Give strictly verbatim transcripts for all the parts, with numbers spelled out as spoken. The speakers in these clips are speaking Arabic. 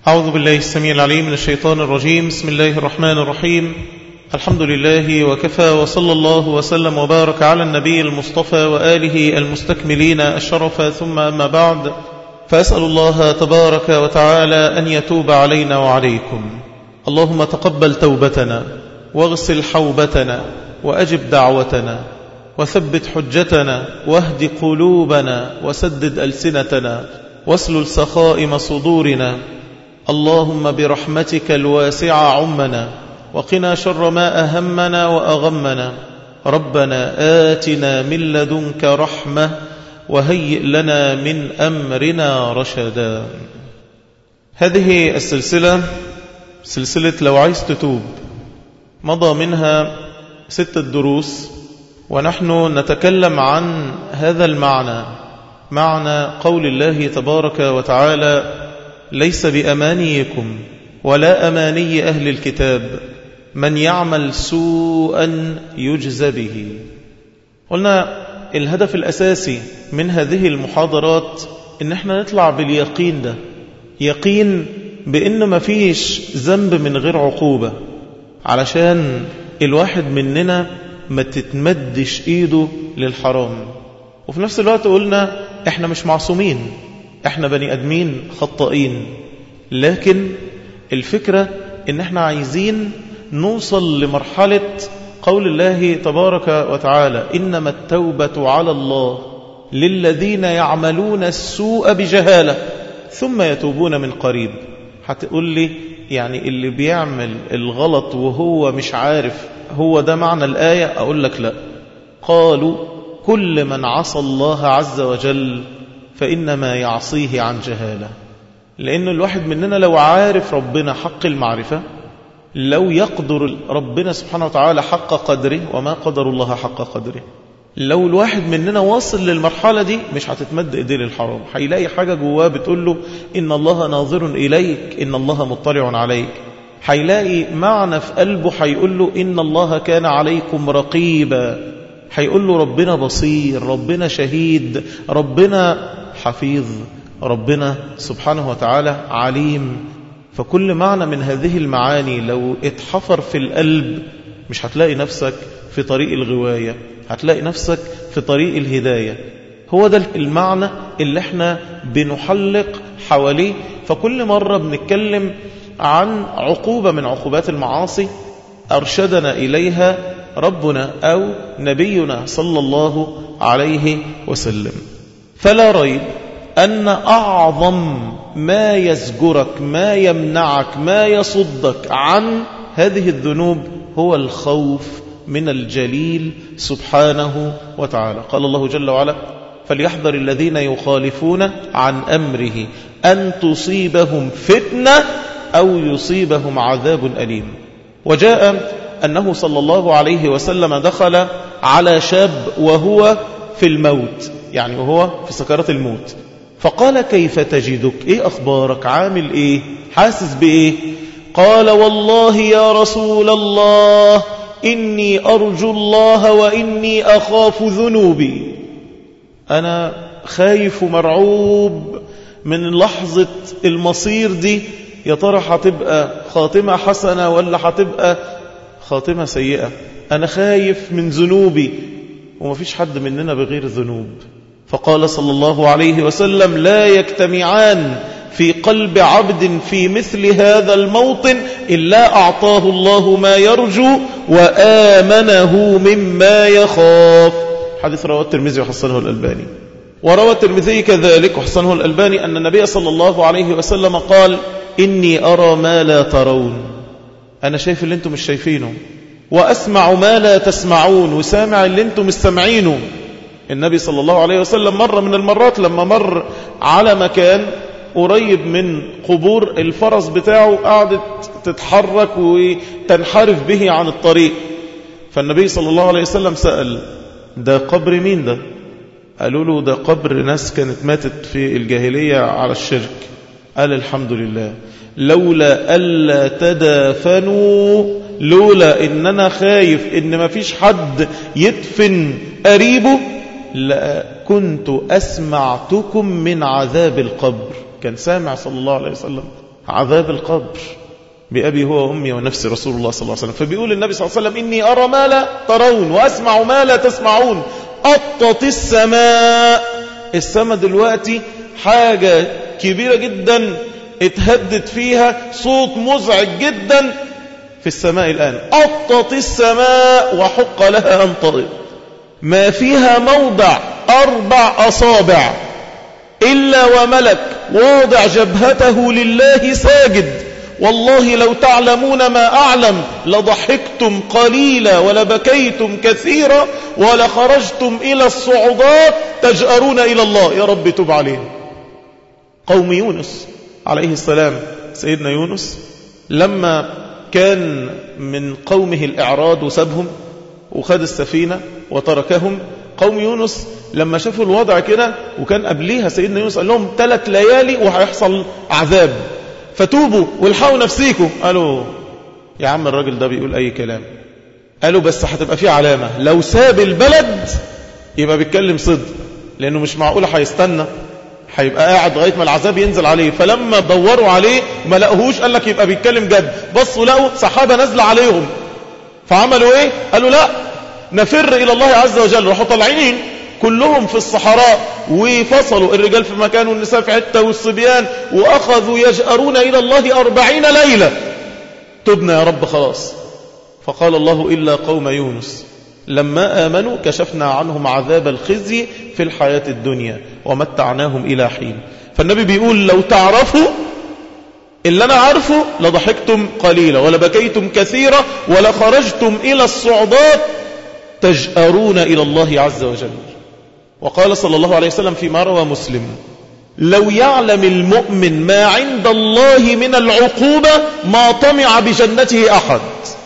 أعوذ بالله السميع العليم من الشيطان الرجيم. بسم الله الرحمن الرحيم. الحمد لله وكفى، وصلى الله وسلم وبارك على النبي المصطفى وآله المستكملين الشرف، ثم أما بعد، فأسأل الله تبارك وتعالى أن يتوب علينا وعليكم. اللهم تقبل توبتنا، واغسل حوبتنا، وأجب دعوتنا، وثبت حجتنا، واهد قلوبنا، وسدد ألسنتنا، واسلل سخائم صدورنا. اللهم برحمتك الواسعة عمنا، وقنا شر ما أهمنا وأغمنا. ربنا آتنا من لدنك رحمة، وهيئ لنا من أمرنا رشدا. هذه السلسلة سلسلة لو عايز تتوب، مضى منها ستة دروس، ونحن نتكلم عن هذا المعنى، معنى قول الله تبارك وتعالى: ليس بأمانيكم ولا أماني أهل الكتاب من يعمل سوءا يجزى به. قلنا الهدف الأساسي من هذه المحاضرات إن احنا نطلع باليقين ده، يقين بإن ما فيش ذنب من غير عقوبة، علشان الواحد مننا ما تتمدش إيده للحرام. وفي نفس الوقت قلنا احنا مش معصومين، احنا بني أدمين خطائين، لكن الفكرة ان احنا عايزين نوصل لمرحلة قول الله تبارك وتعالى: إنما التوبة على الله للذين يعملون السوء بجهالة ثم يتوبون من قريب. هتقول لي يعني اللي بيعمل الغلط وهو مش عارف هو ده معنى الآية؟ أقول لك لا. قالوا كل من عصى الله عز وجل فإنما يعصيه عن جهالة، لأن الواحد مننا لو عارف ربنا حق المعرفة، لو يقدر ربنا سبحانه وتعالى حق قدره، وما قدر الله حق قدره، لو الواحد مننا واصل للمرحلة دي مش هتتمد إيديه للحرام، هيلاقي حاجة جواه بتقول له إن الله ناظر إليك، إن الله مطلع عليك. هيلاقي معنى في قلبه هيقول له إن الله كان عليكم رقيبا، هيقول له ربنا بصير، ربنا شهيد، ربنا حفيظ، ربنا سبحانه وتعالى عليم. فكل معنى من هذه المعاني لو اتحفر في القلب مش هتلاقي نفسك في طريق الغواية، هتلاقي نفسك في طريق الهداية. هو ده المعنى اللي احنا بنحلق حواليه. فكل مرة بنتكلم عن عقوبة من عقوبات المعاصي أرشدنا إليها ربنا أو نبينا صلى الله عليه وسلم. فلا ريب أن أعظم ما يزجرك، ما يمنعك، ما يصدك عن هذه الذنوب هو الخوف من الجليل سبحانه وتعالى. قال الله جل وعلا: فليحذر الذين يخالفون عن أمره أن تصيبهم فتنة أو يصيبهم عذاب أليم. وجاء أنه صلى الله عليه وسلم دخل على شاب وهو في الموت، يعني وهو في سكرات الموت، فقال: كيف تجدك؟ إيه أخبارك؟ عامل إيه؟ حاسس بإيه؟ قال: والله يا رسول الله إني أرجو الله وإني أخاف ذنوبي. أنا خايف ومرعوب من لحظة المصير دي، يا ترى هتبقى خاتمة حسنة ولا هتبقى خاتمة سيئة؟ أنا خايف من ذنوبي، وما فيش حد مننا بغير ذنوب. فقال صلى الله عليه وسلم: لا يجتمعان في قلب عبد في مثل هذا الموطن إلا أعطاه الله ما يرجو وآمنه مما يخاف. حديث رواه الترمذي وحسنه الألباني. وروى الترمذي كذلك وحسنه الألباني أن النبي صلى الله عليه وسلم قال: إني أرى ما لا ترون، أنا شايف اللي أنتم مش شايفينه، وأسمع ما لا تسمعون، وسامع اللي أنتم مش سامعينه. النبي صلى الله عليه وسلم مرة من المرات لما مر على مكان قريب من قبور الفرس بتاعه قعدت تتحرك وتنحرف به عن الطريق، فالنبي صلى الله عليه وسلم سأل: ده قبر مين ده؟ قالوا له: ده قبر ناس كانت ماتت في الجاهلية على الشرك. قال: الحمد لله، لولا ألا تدافنوا، لولا إن أنا خايف إن ما فيش حد يدفن قريبه لكنت أسمعتكم من عذاب القبر. كان سامع صلى الله عليه وسلم عذاب القبر بأبي هو وأمي ونفس رسول الله صلى الله عليه وسلم. فبيقول النبي صلى الله عليه وسلم إني أرى ما لا ترون وأسمع ما لا تسمعون. أطت السماء، السماء دلوقتي حاجة كبيرة جدا اتهدد فيها، صوت مزعج جدا في السماء الآن. أطت السماء وحق لها أن تطئ، ما فيها موضع أربع أصابع إلا وملك واضع جبهته لله ساجد. والله لو تعلمون ما أعلم لضحكتم قليلا ولبكيتم كثيرا ولخرجتم إلى الصعودات تجأرون إلى الله. يا رب تب عليهم. قوم يونس عليه السلام، سيدنا يونس لما كان من قومه الإعراض وسابهم وخد السفينة وتركهم، قوم يونس لما شافوا الوضع كده، وكان قبليها سيدنا يونس قال لهم ثلاث ليالي وهيحصل عذاب فتوبوا والحقوا نفسيكم. قالوا يا عم الراجل ده بيقول أي كلام. قالوا بس هتبقى فيه علامة، لو ساب البلد يبقى بيتكلم صدق، لأنه مش معقولة هيستنى، هيبقى قاعد لغاية ما العذاب ينزل عليه. فلما دوروا عليه ما لقوهوش، قال لك يبقى بيتكلم جد. بصوا لقوا سحابة نازلة عليهم، فعملوا ايه؟ قالوا لا نفر إلى الله عز وجل. راحوا طالعين كلهم في الصحراء وفصلوا، الرجال في مكان والنساء في حتة والصبيان، وأخذوا يجأرون إلى الله أربعين ليلة. تبنا يا رب خلاص. فقال الله إلا قوم يونس لما آمنوا كشفنا عنهم عذاب الخزي في الحياة الدنيا ومتعناهم إلى حين. فالنبي بيقول لو تعرفوا اللي أنا عارفه لضحكتم قليلا ولبكيتم كثيرا ولخرجتم إلى الصعودات تجأرون إلى الله عز وجل. وقال صلى الله عليه وسلم فيما روى مسلم لو يعلم المؤمن ما عند الله من العقوبة ما طمع بجنته أحد.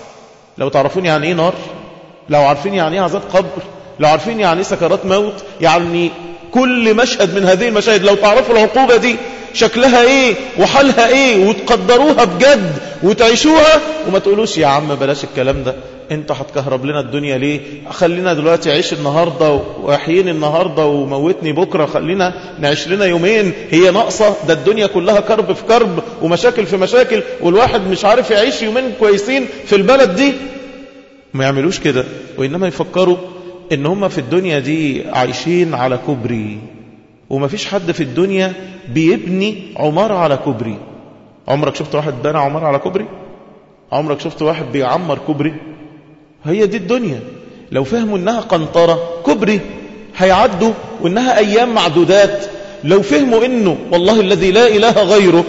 لو تعرفون يعني إيه نار، لو عارفين يعني إيه عذاب قبر، لو عارفين يعني إيه سكرات موت، يعني كل مشهد من هذه المشاهد، لو تعرفوا العقوبة دي شكلها إيه وحالها إيه وتقدروها بجد وتعيشوها، وما تقولوش يا عم بلاش الكلام ده، انت هتكهرب لنا الدنيا ليه؟ خلينا دلوقتي عيش النهاردة واحيين النهاردة وموتني بكرة، خلينا نعيش لنا يومين، هي ناقصة؟ ده الدنيا كلها كرب في كرب ومشاكل في مشاكل، والواحد مش عارف يعيش يومين كويسين في البلد دي. ما يعملوش كده، وإنما يفكروا إن هم في الدنيا دي عايشين على كبري، وما فيش حد في الدنيا بيبني عمارة على كبري. عمرك شفت واحد بنى عمارة على كبري؟ عمرك شفت واحد بيعمر كبري؟ هي دي الدنيا. لو فهموا انها قنطرة كبري هيعدوا وانها ايام معدودات، لو فهموا انه والله الذي لا اله غيره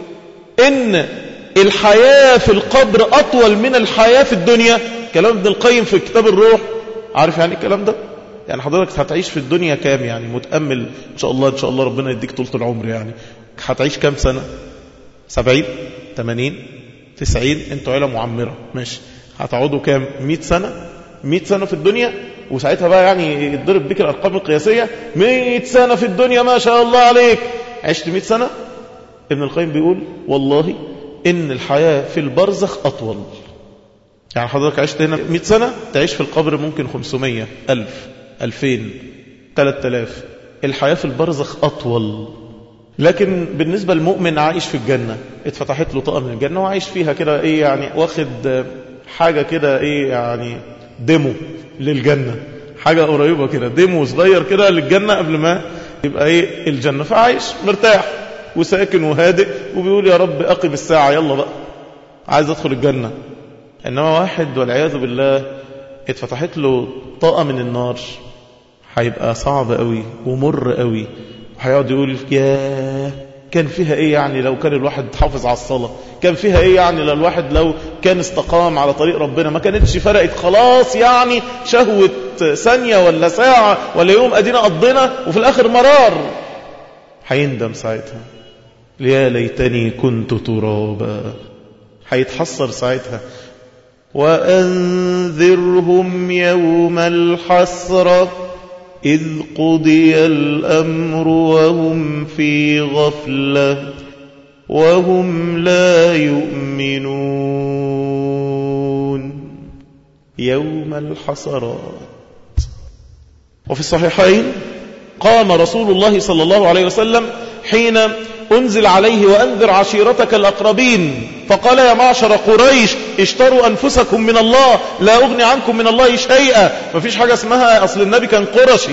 ان الحياة في القبر اطول من الحياة في الدنيا. كلام ابن القيم في كتاب الروح، عارف يعني الكلام ده؟ يعني حضرتك هتعيش في الدنيا كام؟ يعني متأمل ان شاء الله ان شاء الله ربنا يديك طولة العمر، يعني هتعيش كام سنة؟ سبعين ثمانين تسعين؟ انتوا عيلة معمرة ماشي، هتقعدوا كام؟ مئة سنة؟ مئة سنة في الدنيا، وساعتها بقى يعني يتضرب بك الأرقام القياسية. مئة سنة في الدنيا ما شاء الله عليك، عشت مئة سنة. ابن القيم بيقول والله إن الحياة في البرزخ أطول. يعني حضرتك عشت هنا مئة سنة، تعيش في القبر ممكن خمسمية ألف ألفين ثلاثة آلاف. الحياة في البرزخ أطول. لكن بالنسبة للمؤمن عايش في الجنة، اتفتحت له طاقة من الجنة وعايش فيها كده ايه، يعني واخد حاجة كده ايه، يعني ديمو للجنة، حاجة قريبة كده، ديمو صغير كده للجنة قبل ما يبقى ايه الجنة. فعايش مرتاح وساكن وهادئ وبيقول يا رب أقم الساعة يلا بقى عايز أدخل الجنة. إنما واحد والعياذ بالله اتفتحت له طاقة من النار، هيبقى صعب قوي ومر قوي، وهيقعد يقول يا كان فيها ايه يعني لو كان الواحد حافظ على الصلاة، كان فيها ايه يعني لو الواحد لو كان استقام على طريق ربنا، ما كانتش فرقت خلاص يعني شهوة ثانية ولا ساعة ولا يوم ادينا قضينا وفي الاخر مرار. هيندم ساعتها يا ليتني كنت ترابا، هيتحسر ساعتها. وأنذرهم يوم الحسرة إذ قضي الأمر وهم في غفلة وهم لا يؤمنون. يوم الحسرات. وفي الصحيحين قام رسول الله صلى الله عليه وسلم حين أنزل عليه وأنذر عشيرتك الأقربين، فقال يا معشر قريش اشتروا أنفسكم من الله لا أغني عنكم من الله شيئا. مفيش حاجة اسمها أصل النبي كان قرشي.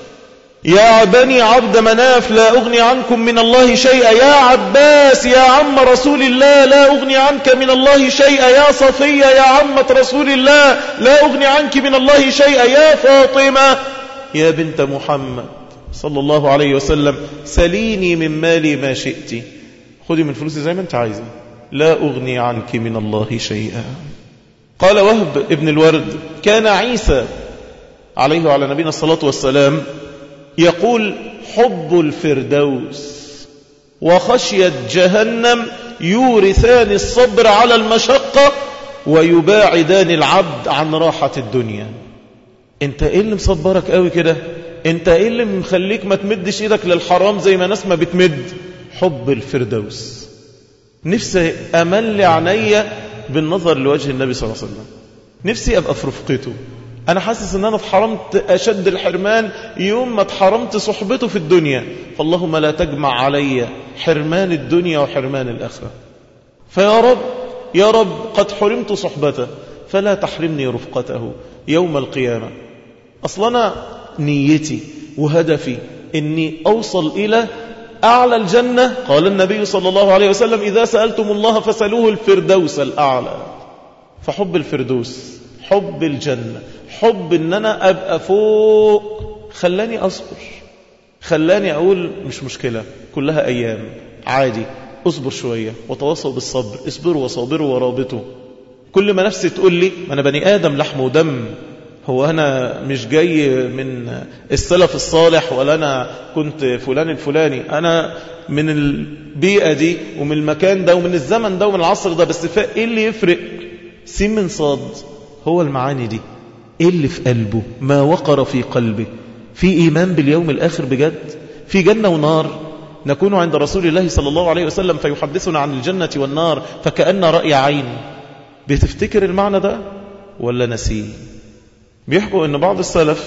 يا بني عبد مناف لا أغني عنكم من الله شيئا. يا عباس يا عم رسول الله لا أغني عنك من الله شيئا. يا صفية يا عمة رسول الله لا أغني عنك من الله شيئا. يا فاطمة يا بنت محمد صلى الله عليه وسلم سليني من مالي ما شئت، خذي من فلوسي زي ما انت عايزة، لا أغني عنك من الله شيئا. قال وهب ابن الورد كان عيسى عليه وعلى نبينا الصلاة والسلام يقول حب الفردوس وخشية جهنم يورثان الصبر على المشقة ويباعدان العبد عن راحة الدنيا. انت ايه اللي مصبرك قوي كده؟ انت ايه اللي مخليك ما تمدش ايدك للحرام زي ما ناس ما بتمد؟ حب الفردوس. نفسي امل عينيا بالنظر لوجه النبي صلى الله عليه وسلم، نفسي ابقى في رفقته. انا حاسس ان انا اتحرمت اشد الحرمان يوم ما اتحرمت صحبته في الدنيا، فاللهم لا تجمع علي حرمان الدنيا وحرمان الاخره. فيا رب يا رب قد حرمت صحبته فلا تحرمني رفقته يوم القيامه. اصلا نيتي وهدفي اني اوصل الى اعلى الجنه. قال النبي صلى الله عليه وسلم اذا سالتم الله فسالوه الفردوس الاعلى. فحب الفردوس، حب الجنه، حب ان انا ابقى فوق خلاني اصبر، خلاني اقول مش مشكله كلها ايام عادي، اصبر شويه وتواصوا بالصبر، اصبروا وصابروا ورابطوا. كل ما نفسي تقول لي ما انا بني ادم لحم ودم، هو أنا مش جاي من السلف الصالح ولا أنا كنت فلان الفلاني، أنا من البيئة دي ومن المكان ده ومن الزمن ده ومن العصر ده، بس إيه اللي يفرق؟ سين من صاد هو المعاني دي. إيه اللي في قلبه؟ ما وقر في قلبه؟ في إيمان باليوم الآخر بجد؟ في جنة ونار؟ نكون عند رسول الله صلى الله عليه وسلم فيحدثنا عن الجنة والنار فكأن رأي عين. بتفتكر المعنى ده ولا نسيه؟ بيحكوا أن بعض السلف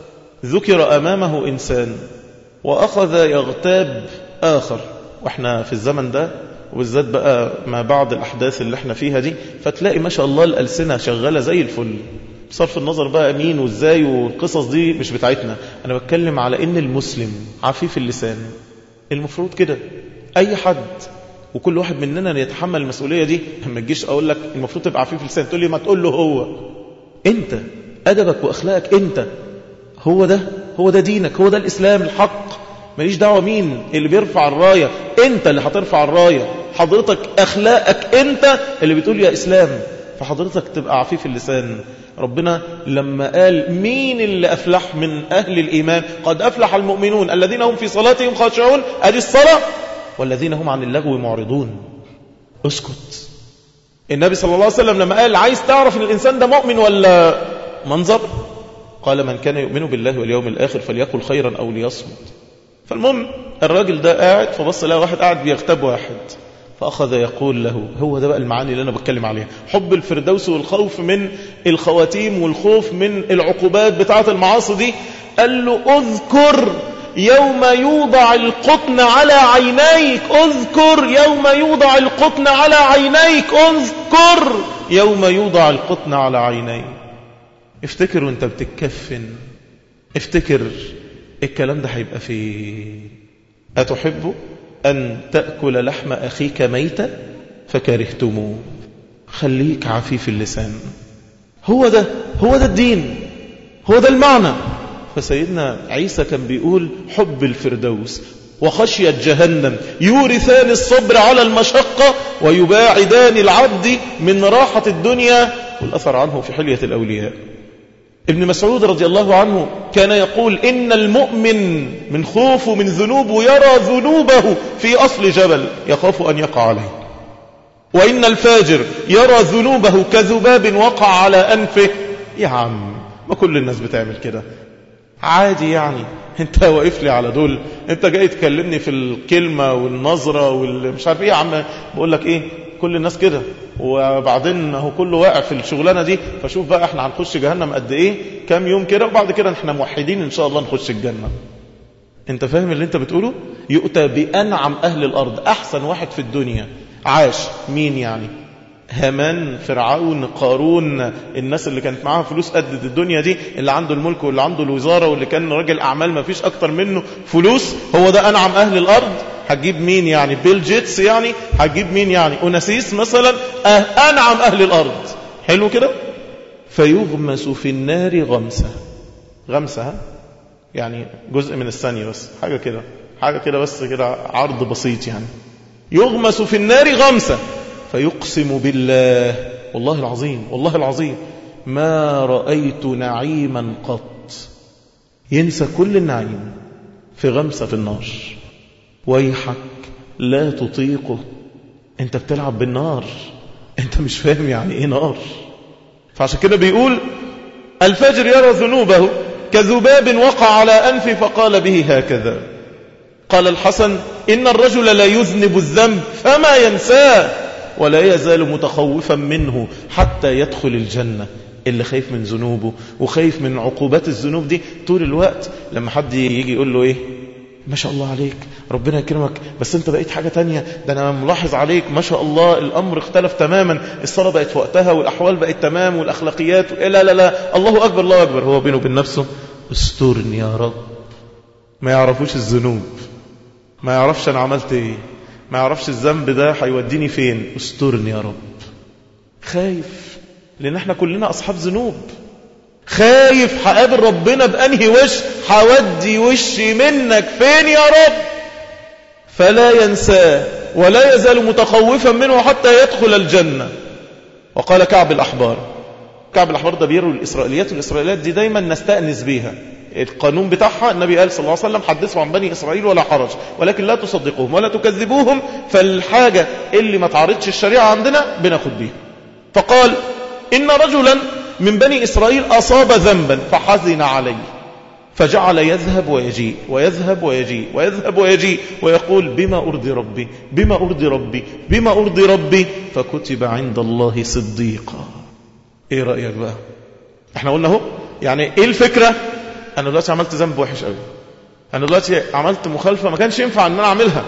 ذكر أمامه إنسان وأخذ يغتاب آخر، وإحنا في الزمن ده وبالذات بقى ما بعد الأحداث اللي احنا فيها دي، فتلاقي ما شاء الله الألسنة شغالة زي الفل، بصرف النظر بقى مين وإزاي والقصص دي مش بتاعتنا. أنا بتكلم على إن المسلم عفيف اللسان، المفروض كده أي حد وكل واحد مننا يتحمل المسؤولية دي. ما تجيش أقول لك المفروض تبقى عفيف اللسان تقول لي ما تقول له هو. أنت أدبك وأخلاقك أنت، هو ده هو ده دينك، هو ده الإسلام الحق. ماليش دعوة مين اللي بيرفع الراية، أنت اللي هترفع الراية. حضرتك أخلاقك أنت اللي بتقول يا إسلام، فحضرتك تبقى عفيف اللسان. ربنا لما قال مين اللي أفلح من أهل الإيمان، قد أفلح المؤمنون الذين هم في صلاتهم خاشعون، أدي الصلاة، والذين هم عن اللغو معرضون. اسكت. النبي صلى الله عليه وسلم لما قال عايز تعرف ان الإنسان ده مؤمن ولا منظر، قال من كان يؤمن بالله واليوم الآخر فليقل خيرا أو ليصمت. فالمهم الراجل ده قاعد فبص لها واحد قاعد بيغتاب واحد، فأخذ يقول له، هو ده بقى المعاني اللي أنا بتكلم عليها، حب الفردوس والخوف من الخواتيم والخوف من العقوبات بتاعة المعاصي دي. قال له اذكر يوم يوضع القطن على عينيك، اذكر يوم يوضع القطن على عينيك، اذكر يوم يوضع القطن على عينيك. افتكر وانت بتتكفن، افتكر الكلام ده هيبقى فيه. أتحب أن تأكل لحم أخيك ميتا فكرهتموه. خليك عفيف اللسان، هو ده هو ده الدين، هو ده المعنى. فسيدنا عيسى كان بيقول حب الفردوس وخشية جهنم يورثان الصبر على المشقة ويباعدان العبد من راحة الدنيا. والأثر عنه في حلية الأولياء. ابن مسعود رضي الله عنه كان يقول إن المؤمن من خوفه من ذنوبه يرى ذنوبه في أصل جبل يخاف أن يقع عليه، وإن الفاجر يرى ذنوبه كذباب وقع على أنفه. يا عم ما كل الناس بتعمل كده، عادي يعني. انت واقف لي على دول، انت جاي تكلمني في الكلمة والنظرة والمش عارف ايه. يا عم بقول لك ايه، كل الناس كده، وبعدين هو كله واقع في الشغلانة دي. فشوف بقى احنا هنخش جهنم قد ايه، كام يوم كده، وبعد كده احنا موحدين ان شاء الله نخش الجنة. انت فاهم اللي انت بتقوله؟ يؤتى بأنعم أهل الأرض، أحسن واحد في الدنيا عاش. مين يعني؟ هامان، فرعون، قارون، الناس اللي كانت معاها فلوس قد الدنيا دي، اللي عنده الملك واللي عنده الوزارة واللي كان راجل أعمال ما فيش أكتر منه فلوس، هو ده أنعم أهل الأرض. هتجيب مين يعني؟ بيل جيتس يعني؟ هتجيب مين يعني؟ أوناسيس مثلا؟ أنعم أهل الأرض. حلو كده. فيغمس في النار غمسة. غمسة يعني جزء من الثانية بس، حاجة كده، حاجة كده بس كده، عرض بسيط يعني. يغمس في النار غمسة فيقسم بالله، والله العظيم والله العظيم ما رأيت نعيما قط. ينسى كل النعيم في غمسة في النار. ويحك لا تطيقه، انت بتلعب بالنار، انت مش فاهم يعني ايه نار. فعشان كده بيقول الفجر يرى ذنوبه كذباب وقع على أنفه فقال به هكذا. قال الحسن إن الرجل لا يذنب الذنب فما ينساه ولا يزال متخوفا منه حتى يدخل الجنة. اللي خايف من ذنوبه وخايف من عقوبات الذنوب دي طول الوقت، لما حد يجي يقول له ايه ما شاء الله عليك ربنا يكرمك بس انت بقيت حاجة تانية، ده انا ملاحظ عليك ما شاء الله الامر اختلف تماما، الصلاة بقت في وقتها والاحوال بقت تمام والاخلاقيات، لا لا لا الله اكبر الله اكبر. هو بينه وبين نفسه استرني يا رب. ما يعرفوش الذنوب، ما يعرفش انا عملت ايه، ما يعرفش الذنب ده هيوديني فين. استرني يا رب. خايف لان احنا كلنا اصحاب ذنوب. خايف هقابل ربنا بأنهي وش، هودي وشي منك فين يا رب. فلا ينساه ولا يزال متخوفا منه حتى يدخل الجنة. وقال كعب الأحبار، كعب الأحبار ده بيروي الإسرائيليات، والإسرائيليات دي دايما نستأنس بيها. القانون بتاعها النبي قال صلى الله عليه وسلم حدثوا عن بني إسرائيل ولا حرج، ولكن لا تصدقوهم ولا تكذبوهم، فالحاجة اللي ما تعرضش الشريعة عندنا بناخد بيها. فقال إن رجلا من بني إسرائيل أصاب ذنبا فحزن عليه فجعل يذهب ويجيء ويذهب ويجيء ويذهب ويجيء ويقول بما أرضي ربي بما أرضي ربي بما أرضي ربي فكتب عند الله صديقا. ايه رأيك بقى؟ احنا قلنا اهو يعني ايه الفكرة. انا دلوقتي عملت ذنب وحش قوي، انا دلوقتي عملت مخالفة ما كانش ينفع ان انا اعملها،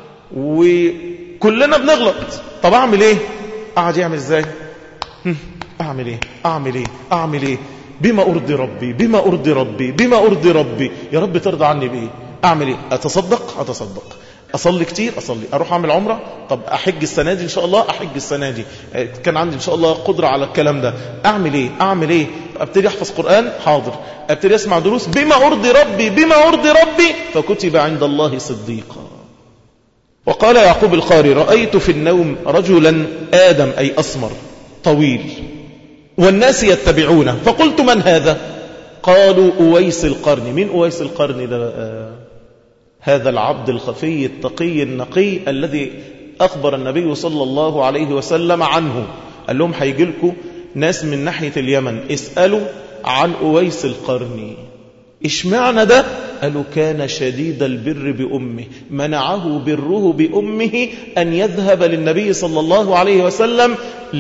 وكلنا بنغلط. طب اعمل ايه؟ قاعد يعمل ازاي؟ أعمل إيه أعمل إيه أعمل إيه بما أرضي ربي بما أرضي ربي بما أرضي ربي. يا رب ترضى عني بإيه؟ أعمل إيه؟ أتصدق أتصدق، أصلي كتير أصلي، أروح أعمل عمرة، طب أحج السنة دي إن شاء الله أحج السنة دي، كان عندي إن شاء الله قدرة على الكلام ده. أعمل إيه أعمل إيه أبتدي أحفظ قرآن، حاضر، أبتدي أسمع دروس، بما أرضي ربي بما أرضي ربي فكتب عند الله صديقا. وقال يعقوب القاري رأيت في النوم رجلا آدم أي أسمر طويل والناس يتبعونه فقلت من هذا؟ قالوا أويس القرني. من أويس القرني ده؟ آه هذا العبد الخفي التقي النقي الذي أخبر النبي صلى الله عليه وسلم عنه. قال لهم هيجي لكم ناس من ناحية اليمن اسألوا عن أويس القرني. اشمعنى ده؟ قالوا كان شديد البر بأمه، منعه بره بأمه أن يذهب للنبي صلى الله عليه وسلم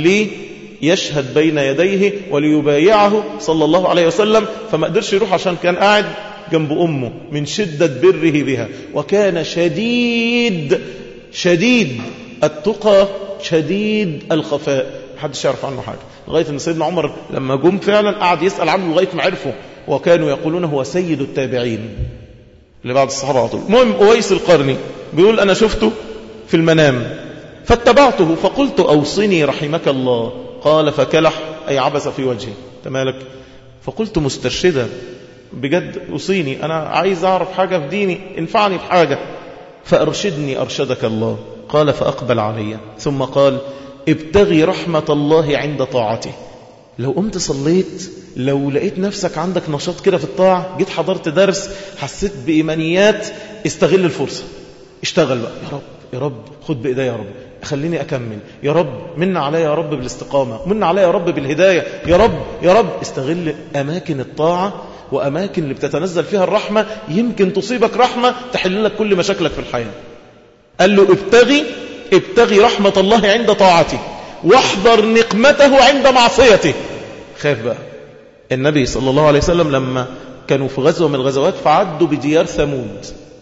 ليشهد بين يديه وليبايعه صلى الله عليه وسلم، فما قدرش يروح عشان كان قاعد جنب أمه من شدة بره بها. وكان شديد شديد التقى شديد الخفاء، محدش يعرف عنه حاجة، لغاية أن سيدنا عمر لما جم فعلا قعد يسأل عنه لغاية ما عرفه، وكانوا يقولون هو سيد التابعين اللي بعد الصحابة على طول. المهم أويس القرني بيقول أنا شفته في المنام فاتبعته فقلت أوصني رحمك الله. قال فكلح أي عبس في وجهه تمالك. فقلت مسترشدا بجد أوصيني، أنا عايز أعرف حاجة في ديني، انفعني في حاجة، فأرشدني أرشدك الله. قال فأقبل علي ثم قال ابتغي رحمة الله عند طاعته. لو قمت صليت، لو لقيت نفسك عندك نشاط كده في الطاعة، جيت حضرت درس حسيت بإيمانيات، استغل الفرصة، اشتغل بقى. يا رب يا رب خد بإيدي يا رب، خليني أكمل يا رب، من علي يا رب بالاستقامة، من علي يا رب بالهداية، يا رب يا رب. استغل أماكن الطاعة وأماكن اللي بتتنزل فيها الرحمة، يمكن تصيبك رحمة تحل لك كل مشاكلك في الحياة. قال له ابتغي ابتغي رحمة الله عند طاعته واحذر نقمته عند معصيته. خاف بقى. النبي صلى الله عليه وسلم لما كانوا في غزوة من الغزوات فعدوا بديار ثمود،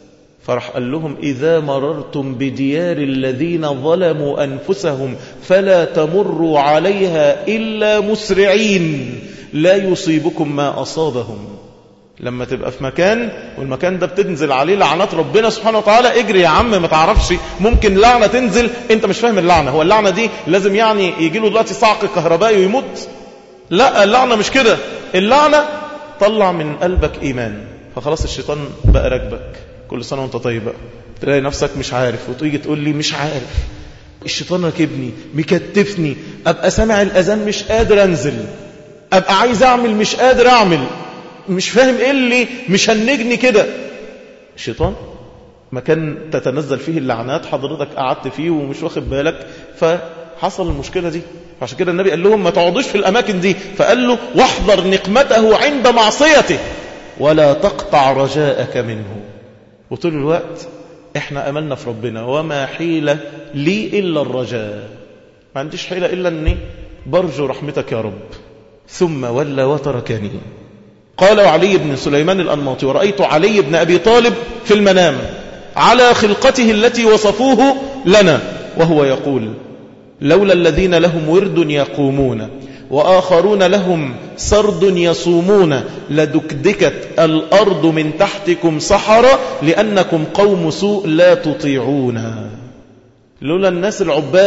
فرح قال لهم إذا مررتم بديار الذين ظلموا أنفسهم فلا تمروا عليها إلا مسرعين لا يصيبكم ما أصابهم. لما تبقى في مكان والمكان ده بتنزل عليه لعنات ربنا سبحانه وتعالى، اجري يا عم، ما تعرفش ممكن لعنة تنزل انت مش فاهم اللعنة. هو اللعنة دي لازم يعني يجي له دلوقتي صعق كهربائي ويموت؟ لا، اللعنة مش كده. اللعنة طلع من قلبك إيمان، فخلاص الشيطان بقى راكبك. كل سنة وانت طيب بقى تلاقي نفسك مش عارف، وتيجي تقول لي مش عارف، الشيطان راكبني مكتفني، أبقى سامع الأذان مش قادر أنزل، أبقى عايز أعمل مش قادر أعمل، مش فاهم إيه اللي مش هنجني كده. الشيطان مكان تتنزل فيه اللعنات حضرتك قعدت فيه ومش واخد بالك، فحصل المشكلة دي. عشان كده النبي قال لهم ما تقعدوش في الأماكن دي، فقال له واحذر نقمته عند معصيته ولا تقطع رجاءك منه. وطول الوقت احنا أملنا في ربنا، وما حيلة لي إلا الرجاء، ما عنديش حيلة إلا أني برجو رحمتك يا رب. ثم ولى وتركني. قال علي بن سليمان الأنماطي ورأيت علي بن أبي طالب في المنام على خلقته التي وصفوه لنا وهو يقول لولا الذين لهم ورد يقومون وآخرون لهم سرد يصومون لدكدكت الأرض من تحتكم صحرا لأنكم قوم سوء لا تطيعون. لولا الناس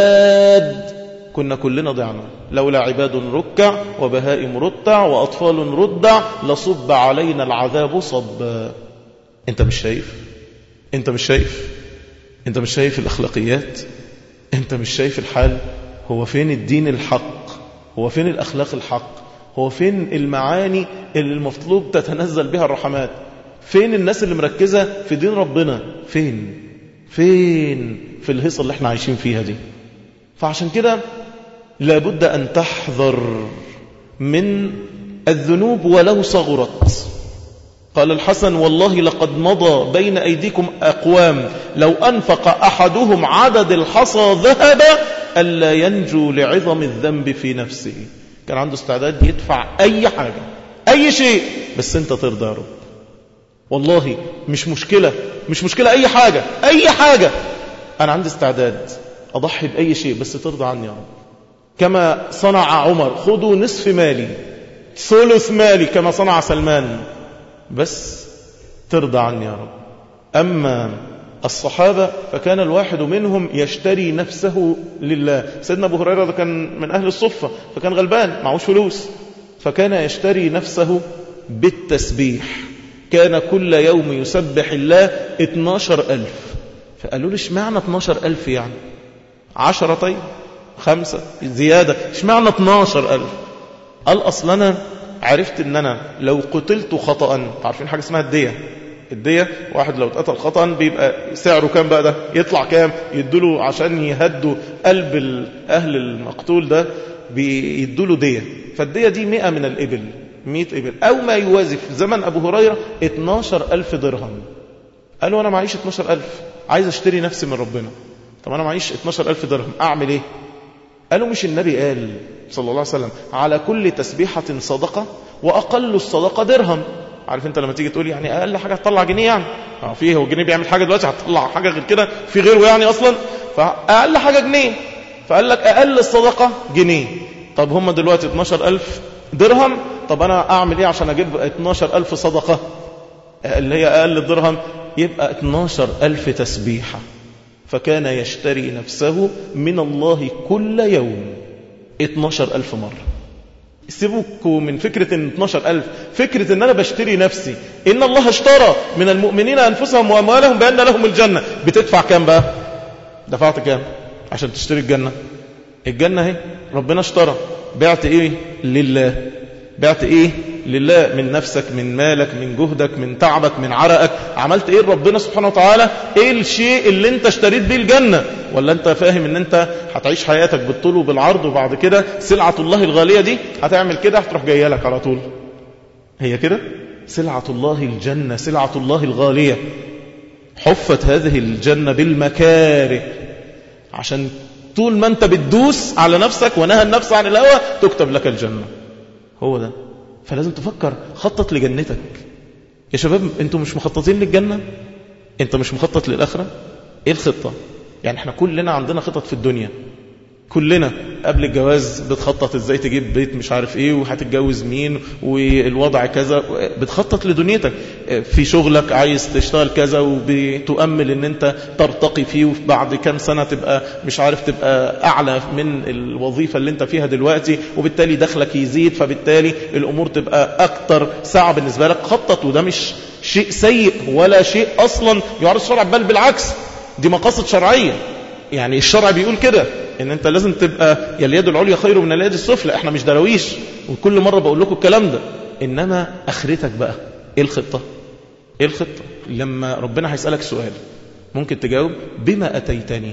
العباد كنا كلنا ضعنا. لولا عباد ركع وبهائم رتع وأطفال ردع لصب علينا العذاب صبا. انت مش شايف؟ انت مش شايف؟ انت مش شايف الأخلاقيات؟ انت مش شايف الحال؟ هو فين الدين الحق؟ هو فين الأخلاق الحق؟ هو فين المعاني اللي المطلوب تتنزل بها الرحمات؟ فين الناس اللي مركزة في دين ربنا؟ فين؟ فين في الهيصة اللي احنا عايشين فيها دي؟ فعشان كده لابد أن تحذر من الذنوب ولو صغرت. قال الحسن والله لقد مضى بين أيديكم أقوام لو أنفق أحدهم عدد الحصى ذهب ألا ينجو لعظم الذنب في نفسه. كان عنده استعداد يدفع أي حاجة أي شيء بس أنت ترضى يا رب. والله مش مشكلة، مش مشكلة أي حاجة أي حاجة، أنا عندي استعداد أضحي بأي شيء بس ترضى عني يا رب. كما صنع عمر، خذوا نصف مالي ثلث مالي كما صنع سلمان، بس ترضى عني يا رب. أما الصحابة فكان الواحد منهم يشتري نفسه لله. سيدنا أبو هريرة ده كان من أهل الصفة، فكان غلبان معوش فلوس، فكان يشتري نفسه بالتسبيح. كان كل يوم يسبح الله اتناشر ألف. فقالوا لي اشمعنى اتناشر ألف؟ يعني عشرة طيب خمسة زيادة، اشمعنى اتناشر ألف؟ قال أصلا أنا عرفت ان أنا لو قتلت خطأ، عارفين حاجة اسمها الدية؟ الدية واحد لو اتقتل خطأ بيبقى سعره كام بقى؟ ده يطلع كام؟ يدوله عشان يهدوا قلب أهل المقتول ده بيدوله دية. فالدية دي مئة من الإبل، مئة إبل أو ما يوازي في زمن أبو هريرة اتناشر ألف درهم. قالوا أنا معيش اتناشر ألف، عايز اشتري نفسي من ربنا. طب أنا معيش اتناشر ألف درهم أعمل إيه؟ قالوا مش النبي قال صلى الله عليه وسلم على كل تسبيحة صدقة وأقل الصدقة درهم؟ عارف انت لما تيجي تقول يعني أقل حاجة هتطلع جنيه، يعني اه فيه هو الجنيه بيعمل حاجة دلوقتي هتطلع حاجة غير كده في غيره يعني أصلا؟ فأقل حاجة جنيه، فقال لك أقل الصدقة جنيه. طب هم دلوقتي اتناشر ألف درهم، طب أنا أعمل إيه عشان أجيب اتناشر ألف صدقة اللي هي أقل الدرهم؟ يبقى اتناشر ألف تسبيحة. فكان يشتري نفسه من الله كل يوم اتناشر ألف مرة. سيبوكوا من فكرة ان اتناشر ألف، فكرة ان انا بشتري نفسي. ان الله اشترى من المؤمنين انفسهم واموالهم بان لهم الجنة. بتدفع كام بقى؟ دفعت كام عشان تشتري الجنة؟ الجنة اهي ربنا اشترى. بعت ايه لله؟ بعت ايه لله؟ من نفسك، من مالك، من جهدك، من تعبك، من عرقك. عملت ايه ربنا سبحانه وتعالى؟ ايه الشيء اللي انت اشتريت بيه الجنة؟ ولا انت فاهم ان انت هتعيش حياتك بالطول وبالعرض وبعد كده سلعة الله الغالية دي هتعمل كده هتروح جايه لك على طول؟ هي كده سلعة الله الجنة، سلعة الله الغالية. حفت هذه الجنة بالمكاره عشان طول ما انت بتدوس على نفسك ونهى النفس عن الهوى تكتب لك الجنة. هو ده. فلازم تفكر، خطط لجنتك يا شباب. انتوا مش مخططين للجنة؟ انت مش مخطط للآخرة؟ ايه الخطة؟ يعني احنا كلنا عندنا خطط في الدنيا، كلنا قبل الجواز بتخطط ازاي تجيب بيت مش عارف ايه، وهتتجوز مين، والوضع كذا، بتخطط لدنيتك. في شغلك عايز تشتغل كذا، وبتؤمل ان انت ترتقي فيه، وبعد كام سنة تبقى مش عارف تبقى اعلى من الوظيفة اللي انت فيها دلوقتي، وبالتالي دخلك يزيد، فبالتالي الامور تبقى اكتر ساعة بالنسبة لك. خطط، وده مش شيء سيء ولا شيء اصلا يعرض الشرع، بل بالعكس دي مقاصد شرعية. يعني الشرع بيقول كده ان انت لازم تبقى يا اليد العليا خير من اليد السفلى. احنا مش درويش وكل مرة بقول لكم الكلام ده، انما اخرتك بقى ايه الخطة؟ ايه الخطة؟ لما ربنا هيسألك سؤال ممكن تجاوب بما اتيتني،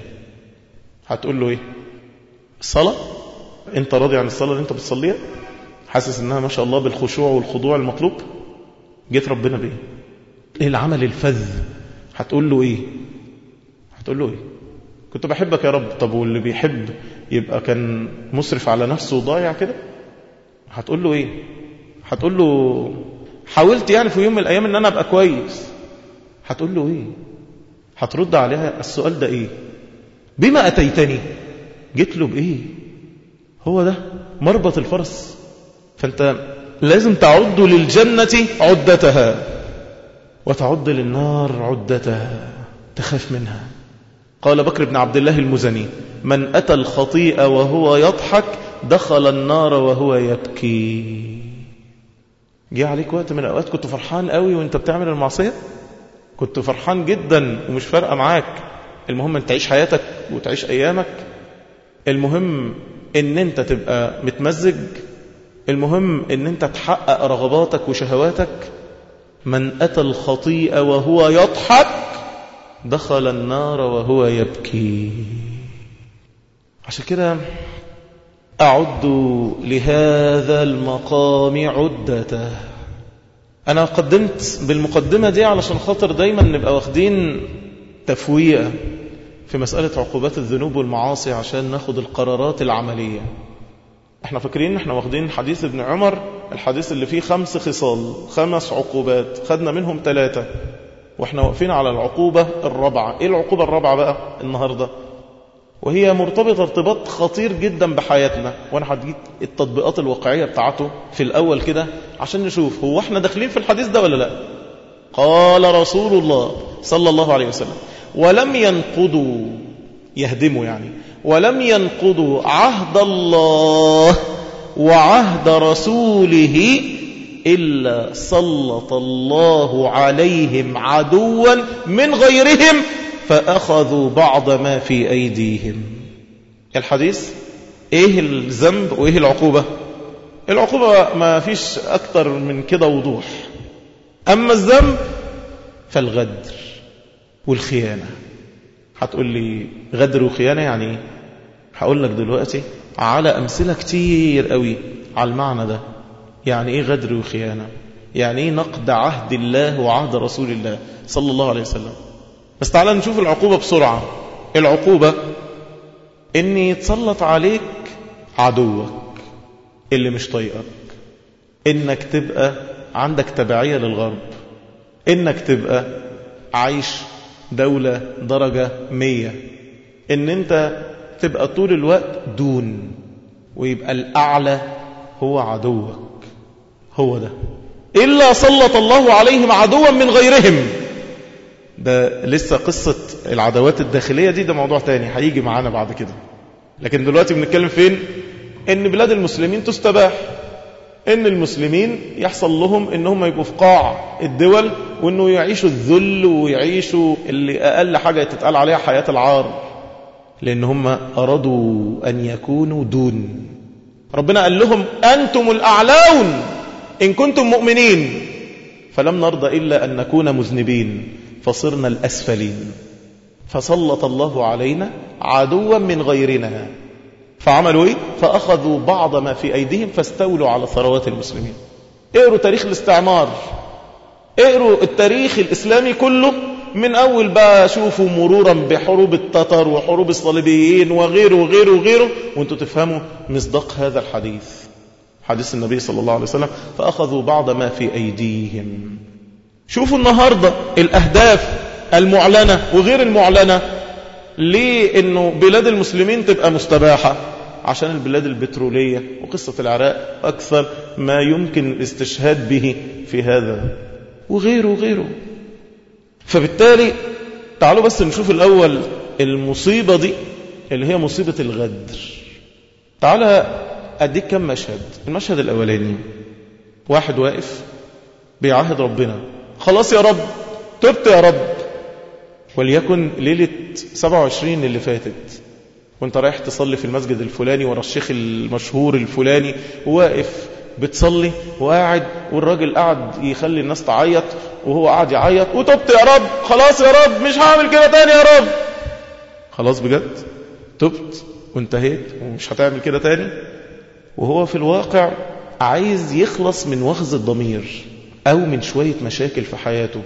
هتقول له ايه؟ الصلاة؟ انت راضي عن الصلاة اللي انت بتصليها؟ حاسس انها ما شاء الله بالخشوع والخضوع المطلوب؟ جيت ربنا بايه؟ ايه العمل الفذ؟ هتقول له ايه؟ هتقول له ايه؟ كنت بحبك يا رب. طب واللي بيحب يبقى كان مسرف على نفسه وضايع كده؟ هتقول له ايه؟ هتقول له حاولت يعني في يوم من الايام ان انا ابقى كويس. هتقول له ايه؟ هترد عليها السؤال ده ايه؟ بما اتيتني، جيت له بايه؟ هو ده مربط الفرس. فانت لازم تعد للجنة عدتها وتعد للنار عدتها، تخاف منها. قال بكر بن عبد الله المزني: من أتى الخطيئة وهو يضحك دخل النار وهو يبكي. جاء عليك وقت من الأوقات كنت فرحان قوي وانت بتعمل المعصية؟ كنت فرحان جدا ومش فارقة معاك، المهم ان تعيش حياتك وتعيش أيامك، المهم ان انت تبقى متمزج، المهم ان انت تحقق رغباتك وشهواتك. من أتى الخطيئة وهو يضحك دخل النار وهو يبكي. عشان كده أعد لهذا المقام عدته. أنا قدمت بالمقدمة دي علشان خاطر دايما نبقى واخدين تفوية في مسألة عقوبات الذنوب والمعاصي عشان ناخد القرارات العملية. احنا فاكرين احنا واخدين حديث ابن عمر، الحديث اللي فيه خمس خصال، خمس عقوبات، خدنا منهم ثلاثة، واحنا واقفين على العقوبة الرابعة. ايه العقوبة الرابعة بقى النهاردة؟ وهي مرتبطة ارتباط خطير جدا بحياتنا، وانا هديك التطبيقات الواقعية بتاعته في الاول كده عشان نشوف هو احنا داخلين في الحديث ده ولا لا. قال رسول الله صلى الله عليه وسلم: ولم ينقضوا، يهدموا يعني، ولم ينقضوا عهد الله وعهد رسوله إلا سلط الله عليهم عدوا من غيرهم فأخذوا بعض ما في أيديهم. الحديث إيه الذنب وإيه العقوبة؟ العقوبة ما فيش أكتر من كده وضوح. أما الذنب فالغدر والخيانة. هتقول لي غدر وخيانة يعني إيه؟ هقول لك دلوقتي على أمثلة كتير قوي على المعنى ده. يعني إيه غدر وخيانة؟ يعني إيه نقض عهد الله وعهد رسول الله صلى الله عليه وسلم؟ بس تعالى نشوف العقوبة بسرعة. العقوبة إن يتسلط عليك عدوك اللي مش طايقك، إنك تبقى عندك تبعية للغرب، إنك تبقى عايش دولة درجة مية، إن أنت تبقى طول الوقت دون، ويبقى الأعلى هو عدوك. هو ده إلا سلط الله عليهم عدوا من غيرهم. ده لسه قصة العدوات الداخلية دي، ده موضوع تاني هيجي معانا بعد كده. لكن دلوقتي بنتكلم فين؟ إن بلاد المسلمين تستباح، إن المسلمين يحصل لهم إنهم يبقوا في قاع الدول، وإنه يعيشوا الذل ويعيشوا اللي أقل حاجة تتقال عليها حياة العار، لأن هم أرادوا أن يكونوا دون. ربنا قال لهم أنتم الأعلون إن كنتم مؤمنين، فلم نرضى إلا أن نكون مذنبين فصرنا الأسفلين، فسلط الله علينا عدوا من غيرنا. فعملوا إيه؟ فأخذوا بعض ما في أيديهم فاستولوا على ثروات المسلمين. اقروا تاريخ الاستعمار، اقروا التاريخ الإسلامي كله من أول بقى، شوفوا مرورا بحروب التتر وحروب الصليبيين وغيره وغيره وغيره، وانتوا تفهموا مصداق هذا الحديث، حديث النبي صلى الله عليه وسلم: فأخذوا بعض ما في أيديهم. شوفوا النهاردة الأهداف المعلنة وغير المعلنة. ليه انه بلاد المسلمين تبقى مستباحة؟ عشان البلاد البترولية وقصة العراق أكثر ما يمكن الاستشهاد به في هذا وغيره وغيره. فبالتالي تعالوا بس نشوف الأول المصيبة دي اللي هي مصيبة الغدر. تعالى أديك كم مشهد. المشهد الأولاني، واحد واقف بيعاهد ربنا، خلاص يا رب تبت يا رب، وليكن ليلة سبعة وعشرين اللي فاتت وانت رايح تصلي في المسجد الفلاني ورا الشيخ المشهور الفلاني، واقف بتصلي وقاعد والراجل قاعد يخلي الناس تعيط وهو قاعد يعيط، وتبت يا رب، خلاص يا رب مش هعمل كده تاني يا رب. خلاص بجد تبت وانتهيت ومش هتعمل كده تاني. وهو في الواقع عايز يخلص من وخز الضمير أو من شوية مشاكل في حياته.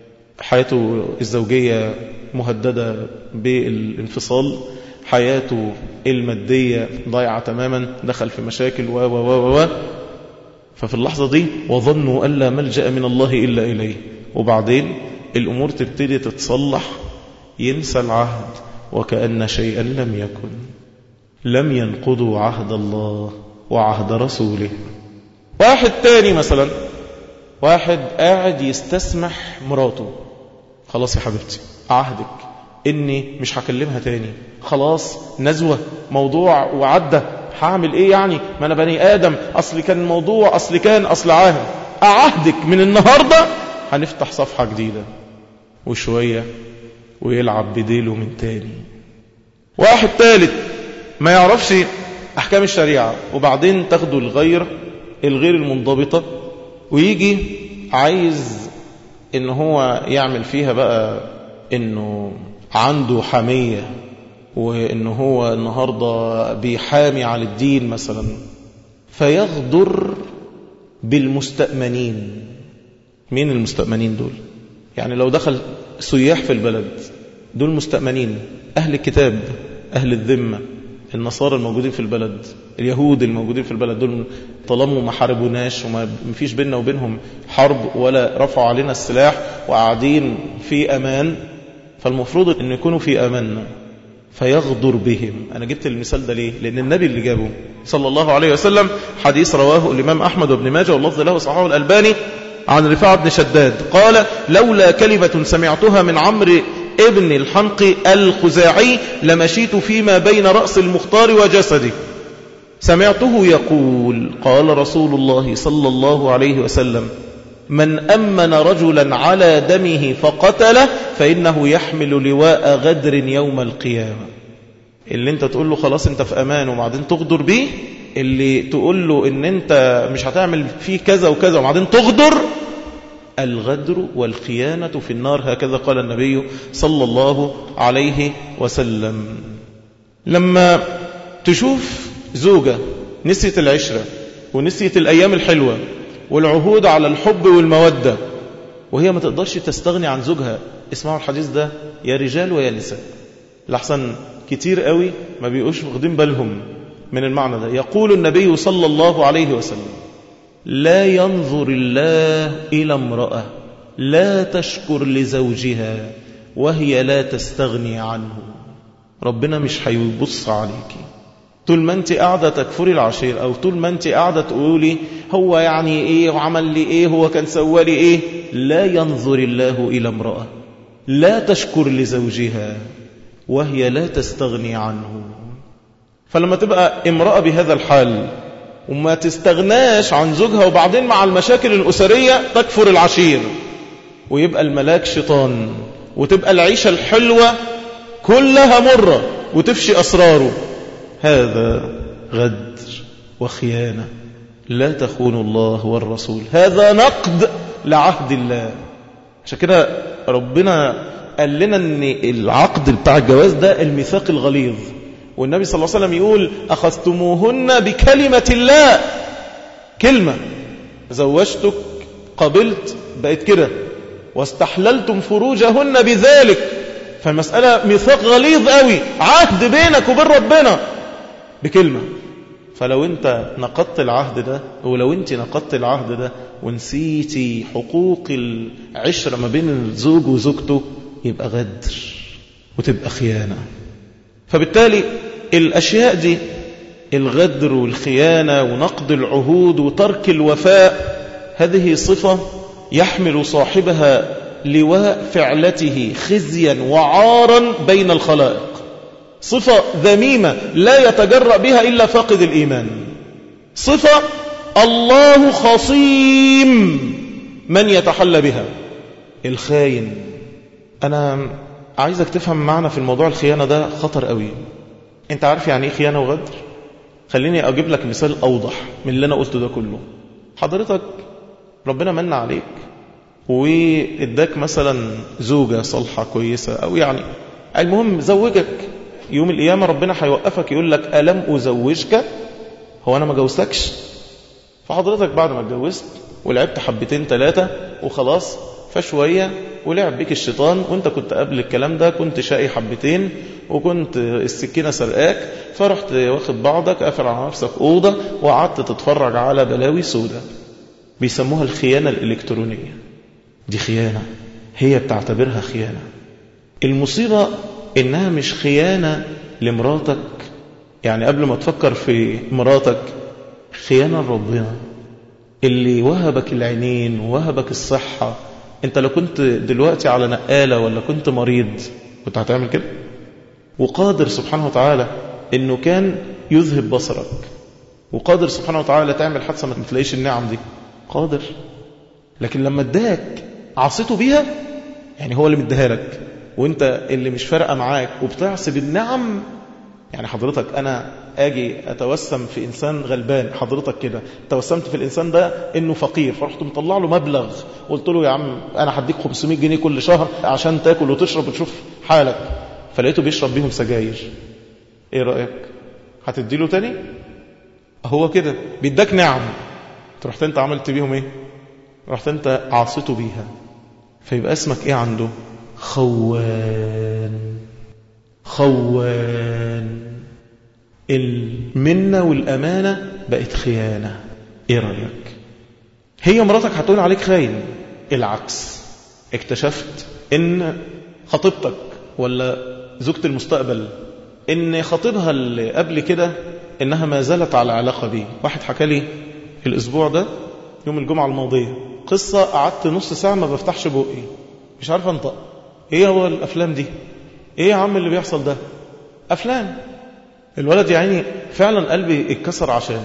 حياته الزوجية مهددة بالانفصال، حياته المادية ضايعة تماما، دخل في مشاكل و و و و ففي اللحظة دي وظنوا أن لا ملجأ من الله إلا إليه. وبعدين الأمور تبتدي تتصلح، ينسى العهد وكأن شيئا لم يكن. لم ينقضوا عهد الله وعهد رسوله. واحد تاني مثلا، واحد قاعد يستسمح مراته، خلاص يا حبيبتي عهدك إني مش هكلمها تاني، خلاص نزوة موضوع وعدة، هعمل إيه يعني، ما أنا بني آدم، أصل كان موضوع، أصل كان أصل عاهد، أعهدك من النهاردة هنفتح صفحة جديدة. وشوية ويلعب بديله من تاني. واحد ثالث ما يعرفش أحكام الشريعة، وبعدين تاخده الغير الغير المنضبطة ويجي عايز إن هو يعمل فيها بقى إنه عنده حمية وإنه هو النهاردة بيحامي على الدين مثلا، فيغدر بالمستأمنين. مين المستأمنين دول؟ يعني لو دخل سياح في البلد، دول مستأمنين، أهل الكتاب، أهل الذمة، النصارى الموجودين في البلد، اليهود الموجودين في البلد، دول طالما ما حاربوناش وما فيش بيننا وبينهم حرب ولا رفعوا علينا السلاح وقاعدين في أمان، فالمفروض أن يكونوا في أماننا. فيغدر بهم. أنا جبت المثال ده ليه؟ لأن النبي اللي جابه صلى الله عليه وسلم، حديث رواه الإمام أحمد وابن ماجه واللفظ له صححه الألباني، عن رفاعة بن شداد قال: لولا كلمة سمعتها من عمرو ابن الحنق الخزاعي لمشيت فيما بين رأس المختار وجسده. سمعته يقول: قال رسول الله صلى الله عليه وسلم: من أمن رجلا على دمه فقتله فإنه يحمل لواء غدر يوم القيامة. اللي انت تقول له خلاص انت في أمان وبعدين تغدر بيه، اللي تقول له ان انت مش هتعمل فيه كذا وكذا وبعدين تغدر، الغدر والخيانة في النار، هكذا قال النبي صلى الله عليه وسلم. لما تشوف زوجة نسيت العشرة ونسيت الأيام الحلوة والعهود على الحب والمودة وهي ما تقدرش تستغني عن زوجها، اسمعوا الحديث ده يا رجال ويا نساء، لحسن كتير قوي ما بيقوش واخدين بالهم من المعنى ده. يقول النبي صلى الله عليه وسلم: لا ينظر الله إلى امرأة لا تشكر لزوجها وهي لا تستغني عنه. ربنا مش هيبص عليكي طول ما انت قاعدة تكفري العشير، أو طول ما انت قاعدة تقولي هو يعني ايه وعمل لي ايه، هو كان سوى لي ايه. لا ينظر الله إلى امرأة لا تشكر لزوجها وهي لا تستغني عنه. فلما تبقى امرأة بهذا الحال وما تستغناش عن زوجها، وبعدين مع المشاكل الأسرية تكفر العشير ويبقى الملاك شيطان، وتبقى العيشة الحلوة كلها مرة وتفشي أسراره، هذا غدر وخيانة. لا تخونوا الله والرسول، هذا نقد لعهد الله. عشان كده ربنا قال لنا ان العقد بتاع الجواز ده الميثاق الغليظ، والنبي صلى الله عليه وسلم يقول: أخذتموهن بكلمة الله. كلمة زوجتك قبلت بقت كده، واستحللتم فروجهن بذلك. فالمسألة ميثاق غليظ قوي، عهد بينك وبين ربنا بكلمة. فلو انت نقضت العهد ده، ولو انت نقضت العهد ده ونسيتي حقوق العشرة ما بين الزوج وزوجته، يبقى غدر وتبقى خيانة. فبالتالي الأشياء دي، الغدر والخيانة ونقض العهود وترك الوفاء، هذه صفة يحمل صاحبها لواء فعلته خزيا وعارا بين الخلائق، صفة ذميمة لا يتجرأ بها إلا فاقد الإيمان، صفة الله خصيم من يتحلى بها. الخاين، أنا عايزك تفهم معنا في الموضوع الخيانة ده خطر قوي. أنت عارف يعني إيه خيانة وغدر؟ خليني أجيب لك مثال أوضح من اللي أنا قلته ده كله. حضرتك ربنا من عليك وإداك مثلا زوجة صالحة كويسة، أو يعني المهم زوجك، يوم القيامة ربنا هيوقفك يقول لك ألم أزوجك؟ هو أنا ما جوزتكش؟ فحضرتك بعد ما اتجوزت ولعبت حبتين ثلاثة وخلاص، فشوية ولعب بيك الشيطان، وانت كنت قبل الكلام ده كنت شقي حبتين وكنت السكينة سرقاك، فرحت واخد بعضك قافل على نفسك أوضة وقعدت تتفرج على بلاوي سودة. بيسموها الخيانة الإلكترونية. دي خيانة، هي بتعتبرها خيانة. المصيبة إنها مش خيانة لمراتك، يعني قبل ما تفكر في مراتك، خيانة ربنا اللي وهبك العينين ووهبك الصحة. انت لو كنت دلوقتي على نقالة ولا كنت مريض كنت هتعمل كده؟ وقادر سبحانه وتعالى انه كان يذهب بصرك، وقادر سبحانه وتعالى تعمل حادثة ما تلاقيش النعم دي، قادر. لكن لما اداك عصيته بيها، يعني هو اللي مديها لك وانت اللي مش فارقة معاك وبتعصي بالنعم. يعني حضرتك أنا أجي أتوسم في إنسان غلبان، حضرتك كده توسمت في الإنسان ده إنه فقير، فرحت مطلع له مبلغ وقلت له يا عم أنا هديك خمسمائة جنيه كل شهر عشان تاكل وتشرب وتشوف حالك، فلقيته بيشرب بيهم سجاير. إيه رأيك؟ هتدي له تاني؟ هو كده بيداك نعم، تروحت أنت عملت بيهم إيه؟ رحت أنت عاصيته بيها، فيبقى اسمك إيه عنده؟ خوان. خوان. المنة والأمانة بقت خيانة. إيه رأيك؟ هي مراتك هتقول عليك خاين. العكس، اكتشفت إن خطيبتك ولا زوجة المستقبل إن خطيبها اللي قبل كده إنها ما زالت على علاقة بيه. واحد حكى لي الأسبوع ده يوم الجمعة الماضية قصة، قعدت نص ساعة ما بفتحش بوقي، مش عارف أنطق. إيه هو الأفلام دي؟ إيه يا عم اللي بيحصل ده؟ أفلام. الولد يعني فعلا قلبي اتكسر عشان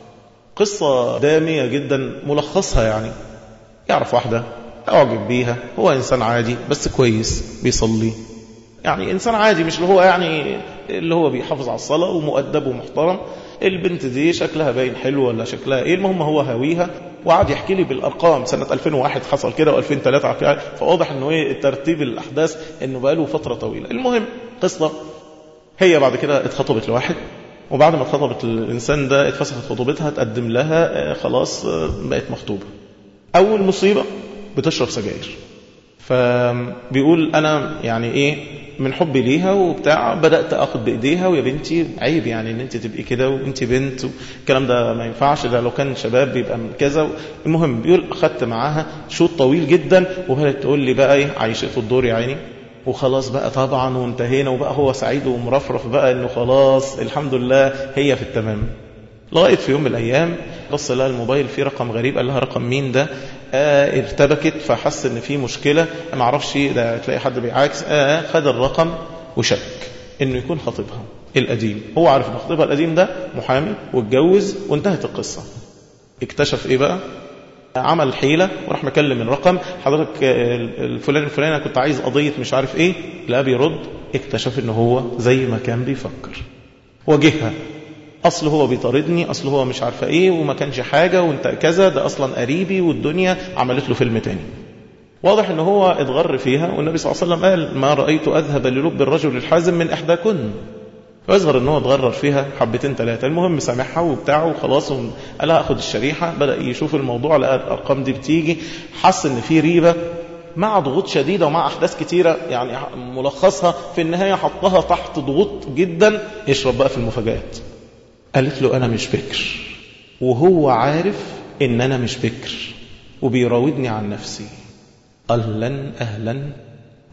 قصة دامية جدا. ملخصها يعني يعرف واحدة أعجب بيها، هو إنسان عادي بس كويس بيصلي، يعني إنسان عادي مش اللي هو يعني اللي هو بيحافظ على الصلاة ومؤدب ومحترم. البنت دي شكلها باين حلو ولا شكلها إيه، المهم هو هاويها، وقعد يحكي لي بالأرقام. سنة ألفين وواحد حصل كده وألفين وثلاثة، فواضح أنه إيه ترتيب الأحداث أنه بقاله فترة طويلة. المهم قصة، هي بعد كده اتخطبت لواحد، وبعد ما اتخطبت الإنسان ده اتفسخت خطوبتها، تقدم لها خلاص بقت مخطوبة. أول مصيبة بتشرب سجاير. فبيقول أنا يعني إيه من حبي ليها وبتاع بدأت أخذ بإيديها، ويا بنتي عيب يعني إن أنت تبقي كده وأنت بنت، الكلام ده ما ينفعش، ده لو كان شباب بيبقى كذا. المهم بيقول أخذت معاها شوط طويل جدا، وبدأت تقول لي بقى إيه عايشته الدور يا عيني، وخلاص بقى طبعا وانتهينا، وبقى هو سعيد ومرفرف بقى إنه خلاص الحمد لله هي في التمام. لغاية في يوم من الأيام بص لها الموبايل فيه رقم غريب، قال لها رقم مين ده؟ آه ارتبكت، فحس ان في مشكلة، ما اعرفش ده تلاقي حد بيعاكس. آه خد الرقم وشك انه يكون خطيبها القديم. هو عارف ان خطيبها القديم ده محامي واتجوز وانتهت القصة. اكتشف ايه بقى؟ عمل حيلة وراح مكلم الرقم، حضرتك الفلان الفلاني كنت عايز قضية مش عارف ايه، لا بيرد. اكتشف انه هو زي ما كان بيفكر، واجهها، أصل هو بيطاردني، أصل هو مش عارفة إيه وما كانش حاجة وانت كذا، ده أصلا قريبي، والدنيا عملت له فيلم تاني. واضح أنه هو اتغر فيها، والنبي صلى الله عليه وسلم قال ما رأيت أذهب للب الرجل الحازم من إحداكن. فأصغر أنه اتغرر فيها حبتين ثلاثة. المهم سامحها وبتاعه وخلاص، قال لها أخذ الشريحة. بدأ يشوف الموضوع، لقى الأرقام دي بتيجي، حس أن في ريبة مع ضغوط شديدة ومع أحداث كتيرة. يعني ملخصها في النهاية حطها تحت ضغوط جدا، يشرب بقى في المفاجآت. قالت له أنا مش بكر، وهو عارف إن أنا مش بكر وبيراودني عن نفسي. أهلا أهلا،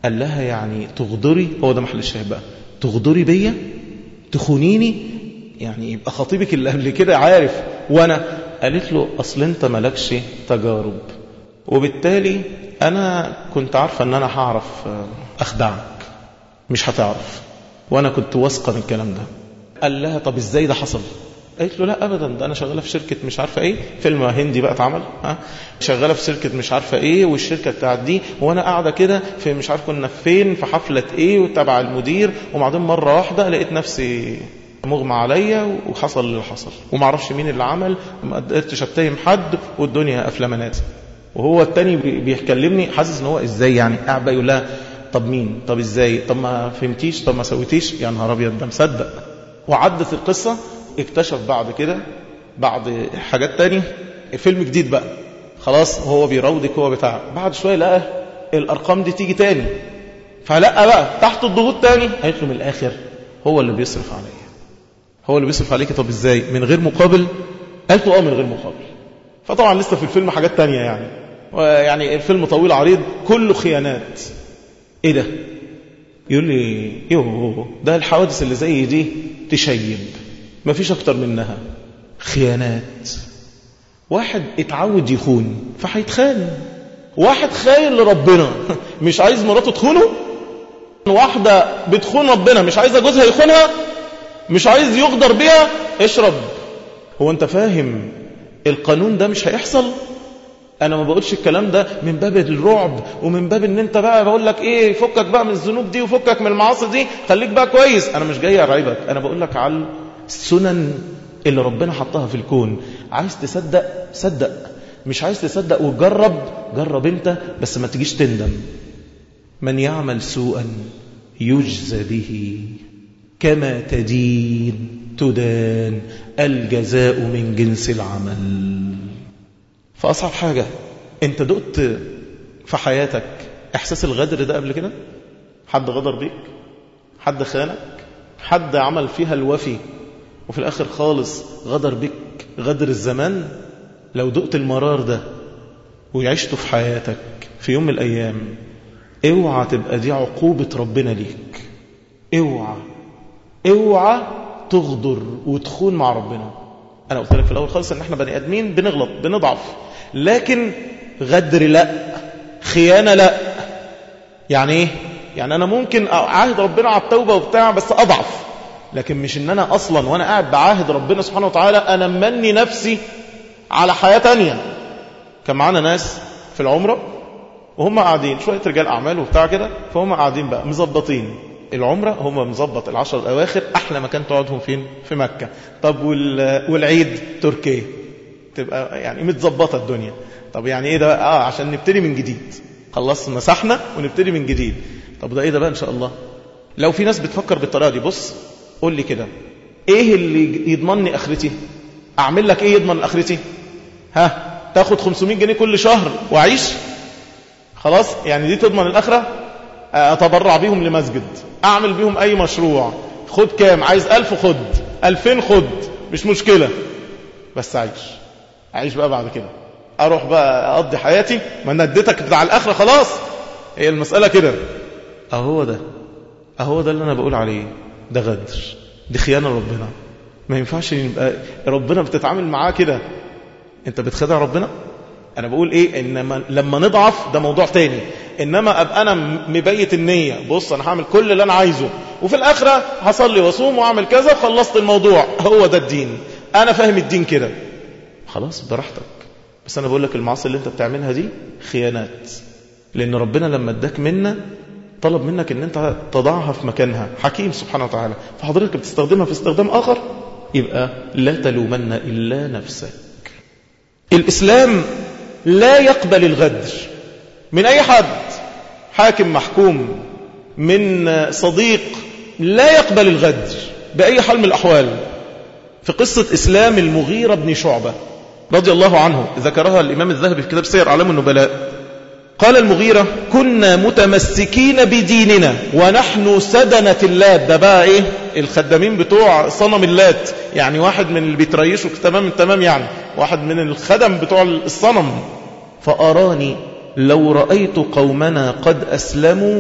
قال لها يعني تغدري، هو ده محل الشاهد بقى، تغدري بيا، تخونيني، يعني يبقى خطيبك اللي قبل كده عارف وانا. قالت له اصل انت مالكش تجارب، وبالتالي انا كنت عارفة ان انا هعرف اخدعك، مش هتعرف، وانا كنت واثقة من الكلام ده. قال لها طب ازاي ده حصل؟ قالت له لا ابدا، ده انا شغاله في شركه مش عارفه ايه، فيلم هندي بقى اتعمل، ها شغاله في شركه مش عارفه ايه، والشركه بتاعت دي، وانا قاعده كده في مش عارف كنا فين، في حفله ايه وتبع المدير، وبعدين مره واحده لقيت نفسي مغمى عليا وحصل اللي حصل، وما اعرفش مين اللي عمل، وما قدرتش اتهم حد، والدنيا افلامانات. وهو التاني بيكلمني حاسس ان هو ازاي يعني، قاعد بقى يقول لها طب مين، طب ازاي، طب ما فهمتيش، طب ما سويتيش، يا نهار ابيض ده مصدق. وعدت القصه، اكتشف بعد كده بعد حاجات تاني فيلم جديد بقى، خلاص هو بيراودك هو بتاع، بعد شويه لقى الارقام دي تيجي تاني، فلقى بقى تحت الضغوط تاني. قالت له من الاخر هو اللي بيصرف عليا، هو اللي بيصرف عليك. طب ازاي من غير مقابل؟ قالت له اه من غير مقابل. فطبعا لسه في الفيلم حاجات تانية يعني، يعني الفيلم طويل عريض كله خيانات. ايه ده؟ يقول لي يوه، ده الحوادث اللي زي دي تشيب، ما فيش اكتر منها، خيانات. واحد اتعود يخون فهيتخان، واحد خاين لربنا مش عايز مراته تخونه، واحدة بتخون ربنا مش عايزة جوزها يخونها، مش عايز يغدر بيها، اشرب. هو انت فاهم القانون ده مش هيحصل؟ انا ما بقولش الكلام ده من باب الرعب ومن باب ان انت بقى بقول لك ايه فكك بقى من الذنوب دي وفكك من المعاصي دي، خليك بقى كويس. انا مش جاي ارعبك، انا بقول لك على السنن اللي ربنا حطها في الكون. عايز تصدق صدق، مش عايز تصدق وتجرب جرب انت، بس ما تجيش تندم. من يعمل سوءا يجزى به كما تدين تدان، الجزاء من جنس العمل. فأصعب حاجة، انت دقت في حياتك احساس الغدر ده قبل كده؟ حد غدر بيك؟ حد خانك؟ حد عمل فيها الوفي وفي الاخر خالص غدر بيك غدر الزمان؟ لو دقت المرار ده وعشته في حياتك في يوم من الايام، اوعى تبقى دي عقوبة ربنا ليك. اوعى اوعى تغدر وتخون مع ربنا. انا قلت لك في الاول خالص ان احنا بني ادمين بنغلط بنضعف، لكن غدر لا، خيانة لا. يعني ايه؟ يعني انا ممكن اعاهد ربنا على التوبة وبتاع بس اضعف، لكن مش ان انا اصلا وانا قاعد بعاهد ربنا سبحانه وتعالى انا مني نفسي على حياة تانية. كان معانا ناس في العمرة وهم قاعدين شوية رجال اعمال وبتاع كده، فهم قاعدين بقى مزبطين العمرة، هم مزبط العشر الاواخر احلى مكان تقعدهم فين؟ في مكة. طب والعيد تركيا، تبقى يعني متزبطة الدنيا. طب يعني ايه ده؟ اه عشان نبتدي من جديد، خلص مسحنا ونبتدي من جديد. طب ده ايه ده بقى ان شاء الله؟ لو في ناس بتفكر بالطريقة دي، بص قول لي كده، ايه اللي يضمنني اخرتي؟ اعمل لك ايه يضمن اخرتي؟ ها تاخد خمسمائة جنيه كل شهر واعيش خلاص؟ يعني دي تضمن الاخرة؟ اتبرع بيهم لمسجد، اعمل بيهم اي مشروع، خد كام؟ عايز الف خد، الفين خد، مش مشكلة، بس عيش. عيش بقى بعد كده، اروح بقى اقضي حياتي، ما انا اديتك بتاع الاخرة خلاص. هي المسألة كده. اهو ده اهو ده اللي انا بقول عليه، ده غدر، دي خيانة ربنا. ما ينفعش يبقى ربنا بتتعامل معاه كده، انت بتخدع ربنا. انا بقول ايه، انما لما نضعف ده موضوع تاني، انما ابقى انا مبيت النية، بص انا هعمل كل اللي انا عايزه وفي الاخرة هصلي وصوم واعمل كذا، خلصت الموضوع، هو ده الدين، انا فاهم الدين كده، خلاص براحتك. بس انا بقول لك المعاصي اللي انت بتعملها دي خيانات، لان ربنا لما اداك منا طلب منك ان انت تضعها في مكانها، حكيم سبحانه وتعالى، فحضرتك بتستخدمها في استخدام اخر، يبقى لا تلومن الا نفسك. الاسلام لا يقبل الغدر من اي حد، حاكم محكوم من صديق، لا يقبل الغدر باي حال من الاحوال. في قصة اسلام المغيرة بن شعبة رضي الله عنه ذكرها الامام الذهبي في كتاب سير اعلام النبلاء، قال المغيرة: كنا متمسكين بديننا ونحن سدنة اللات. ده بقى ايه؟ الخدامين بتوع صنم اللات، يعني واحد من اللي بيتريشوا تمام التمام، يعني واحد من الخدم بتوع الصنم. فأراني لو رأيت قومنا قد أسلموا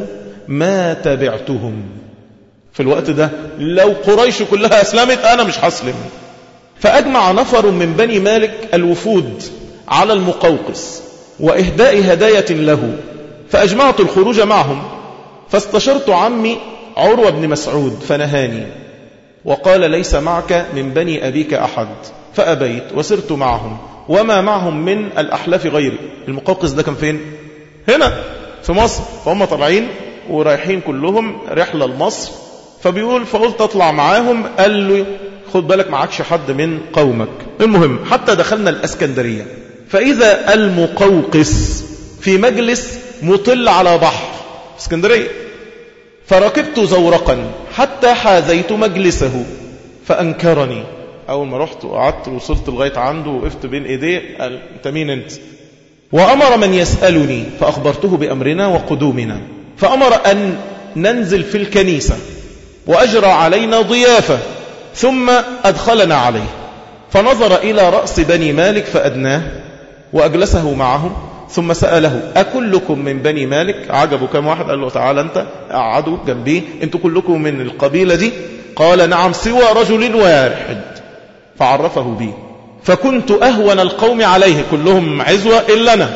ما تبعتهم. في الوقت ده لو قريش كلها أسلمت أنا مش هسلم. فأجمع نفر من بني مالك الوفود على المقوقس وإهداء هداية له، فأجمعت الخروج معهم، فاستشرت عمي عروة بن مسعود فنهاني وقال ليس معك من بني أبيك أحد، فأبيت وسرت معهم وما معهم من الأحلاف غيري. المقوقس ده كان فين؟ هنا في مصر، فهم طالعين ورايحين كلهم رحلة لمصر، فبيقول فقلت أطلع معاهم. قال له خد بالك معكش حد من قومك. المهم حتى دخلنا الأسكندرية، فإذا المقوقس في مجلس مطل على بحر اسكندرية، فركبت زورقا حتى حاذيت مجلسه فأنكرني. أول ما رحت وقعدت وصلت لغاية عنده وقفت بين إيديه قال أنت مين أنت؟ وأمر من يسألني فأخبرته بأمرنا وقدومنا، فأمر أن ننزل في الكنيسة وأجرى علينا ضيافة ثم أدخلنا عليه، فنظر إلى رأس بني مالك فأدناه وأجلسه معهم، ثم سأله أكلكم من بني مالك؟ عجبوا كم واحد؟ قال له تعالى أنت، قعدوا جنبيه، أنتوا كلكم من القبيلة دي؟ قال نعم سوى رجل واحد، فعرفه بي، فكنت أهون القوم عليه، كلهم عزوة إلا أنا،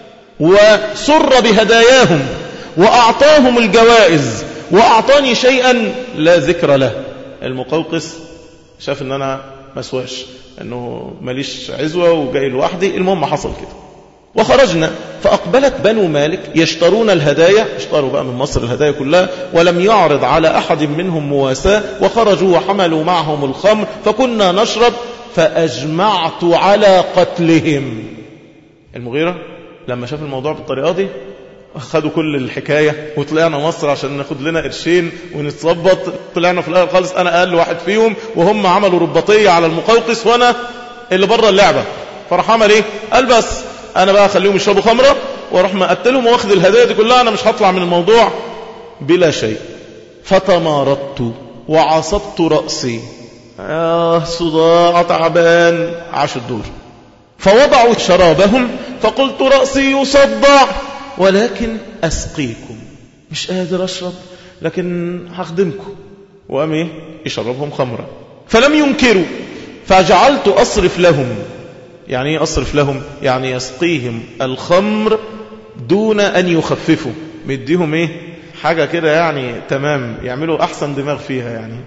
وسر بهداياهم وأعطاهم الجوائز وأعطاني شيئا لا ذكر له. المقوقس شاف أن أنا مسواش، أنه ماليش عزوة وجاي لوحدي. المهم حصل كده وخرجنا، فأقبلت بنو مالك يشترون الهدايا، اشتروا بقى من مصر الهدايا كلها، ولم يعرض على أحد منهم مواساة، وخرجوا وحملوا معهم الخمر فكنا نشرب، فأجمعت على قتلهم. المغيرة لما شاف الموضوع بالطريقة دي خدوا كل الحكاية وطلعنا مصر عشان ناخد لنا قرشين ونتصبط. طلعنا في الآخر خالص أنا أقل واحد فيهم، وهم عملوا رباطية على المقوقس وأنا اللي بره اللعبة. فرح عمل إيه؟ قال بس أنا بقى أخليهم يشربوا خمرة وأروح مقتلهم واخد الهدايا دي كلها، أنا مش هطلع من الموضوع بلا شيء. فتمارضت وعصبت رأسي، آه صداع تعبان، عاش الدور. فوضعوا شرابهم فقلت رأسي يصدع ولكن أسقيكم، مش قادر أشرب لكن هخدمكم. وقام إيه؟ يشربهم خمرة، فلم ينكروا، فجعلت أصرف لهم. يعني إيه أصرف لهم؟ يعني يسقيهم الخمر دون أن يخففوا، مديهم إيه؟ حاجة كده يعني تمام، يعملوا أحسن دماغ فيها يعني.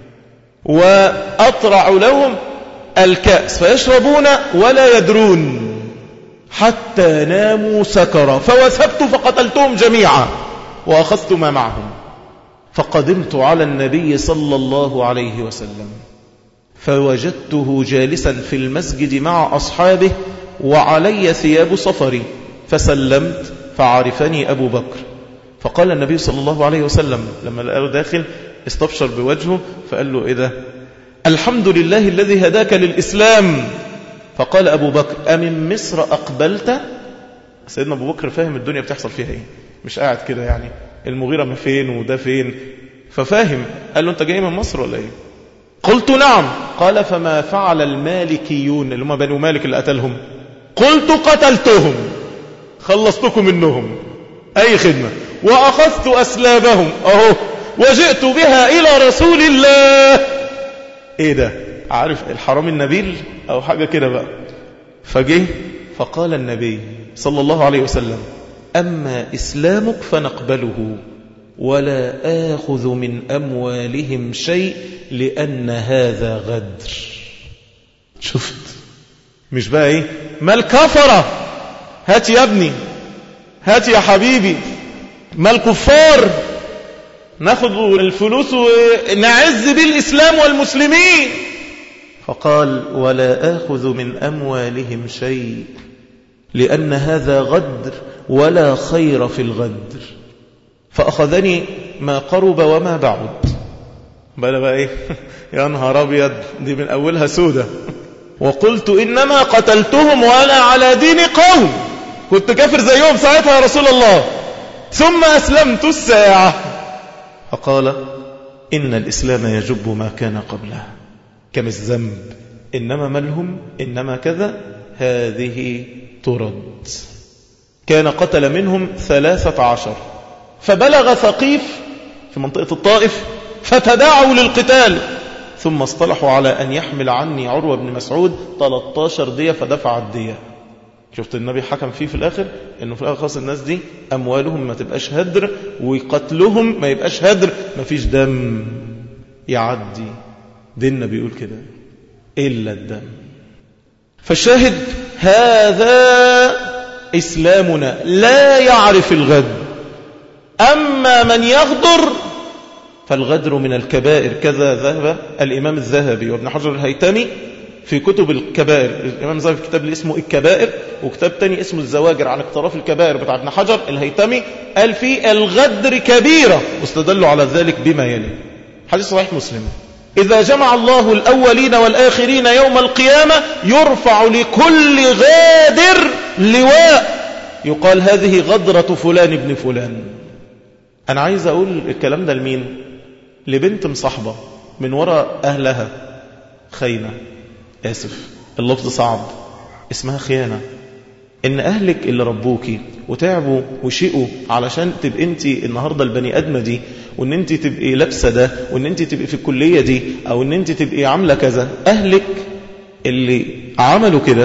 وأطرع لهم الكأس فيشربون ولا يدرون حتى ناموا سكرا، فوثبت فقتلتهم جميعا وأخذت ما معهم. فقدمت على النبي صلى الله عليه وسلم فوجدته جالسا في المسجد مع أصحابه وعلي ثياب صفري، فسلمت فعرفني أبو بكر، فقال النبي صلى الله عليه وسلم لما لقاه داخل استبشر بوجهه فقال له إيه ده؟ الحمد لله الذي هداك للإسلام. فقال أبو بكر أمن مصر أقبلت؟ سيدنا أبو بكر فاهم الدنيا بتحصل فيها إيه، مش قاعد كده يعني المغيرة من فين وده فين، ففاهم. قال له أنت جاي من مصر ولا إيه؟ قلت نعم. قال فما فعل المالكيون اللي هم بنو مالك اللي قتلهم؟ قلت قتلتهم، خلصتكم منهم، أي خدمة، وأخذت أسلابهم أهو وجئت بها إلى رسول الله. إيه ده؟ عارف الحرام النبيل أو حاجة كده بقى. فجه فقال النبي صلى الله عليه وسلم أما إسلامك فنقبله ولا آخذ من أموالهم شيء لأن هذا غدر. شفت؟ مش بقى إيه ما الكفرة، هات يا ابني، هات يا حبيبي، ما الكفار ناخذ الفلوس ونعز بالإسلام والمسلمين. فقال ولا آخذ من أموالهم شيء لأن هذا غدر ولا خير في الغدر. فأخذني ما قرب وما بعد. بقى بقى إيه يا نهار أبيض، دي من أولها سودة. وقلت إنما قتلتهم وأنا على دين قوم، كنت كافر زيهم ساعتها يا رسول الله، ثم أسلمت الساعة. فقال إن الإسلام يجب ما كان قبله، كم الذنب، إنما ملهم، إنما كذا، هذه ترد. كان قتل منهم ثلاثة عشر، فبلغ ثقيف في منطقة الطائف فتداعوا للقتال، ثم اصطلحوا على أن يحمل عني عروة بن مسعود ثلاثة عشر دية فدفع الدية. شفت النبي حكم فيه في الآخر أنه في الآخر خاص الناس دي أموالهم ما تبقاش هدر، وقتلهم ما يبقاش هدر، ما فيش دم يعدي. ديننا بيقول كده إلا الدم. فالشاهد هذا إسلامنا لا يعرف الغدر. أما من يغدر فالغدر من الكبائر، كذا ذهب الإمام الذهبي وابن حجر الهيتمي في كتب الكبائر. الإمام الذهبي في كتاب اسمه الكبائر، وكتاب تاني اسمه الزواجر عن اقتراف الكبائر بتاع ابن حجر الهيتمي، قال فيه الغدر كبيرة، واستدلوا على ذلك بما يلي. حديث صحيح مسلم: إذا جمع الله الأولين والآخرين يوم القيامة يرفع لكل غادر لواء يقال هذه غدرة فلان ابن فلان. أنا عايز أقول الكلام ده لمين؟ لبنت مصاحبة من وراء أهلها خيانة، آسف اللفظ صعب، اسمها خيانة. إن أهلك اللي ربوكي وتعبوا وشقوا علشان تبقى أنت النهاردة البني أدمة دي، وإن أنت تبقي لابسة ده، وإن أنت تبقي في الكلية دي، أو إن أنت تبقي عاملة كذا، أهلك اللي عملوا كده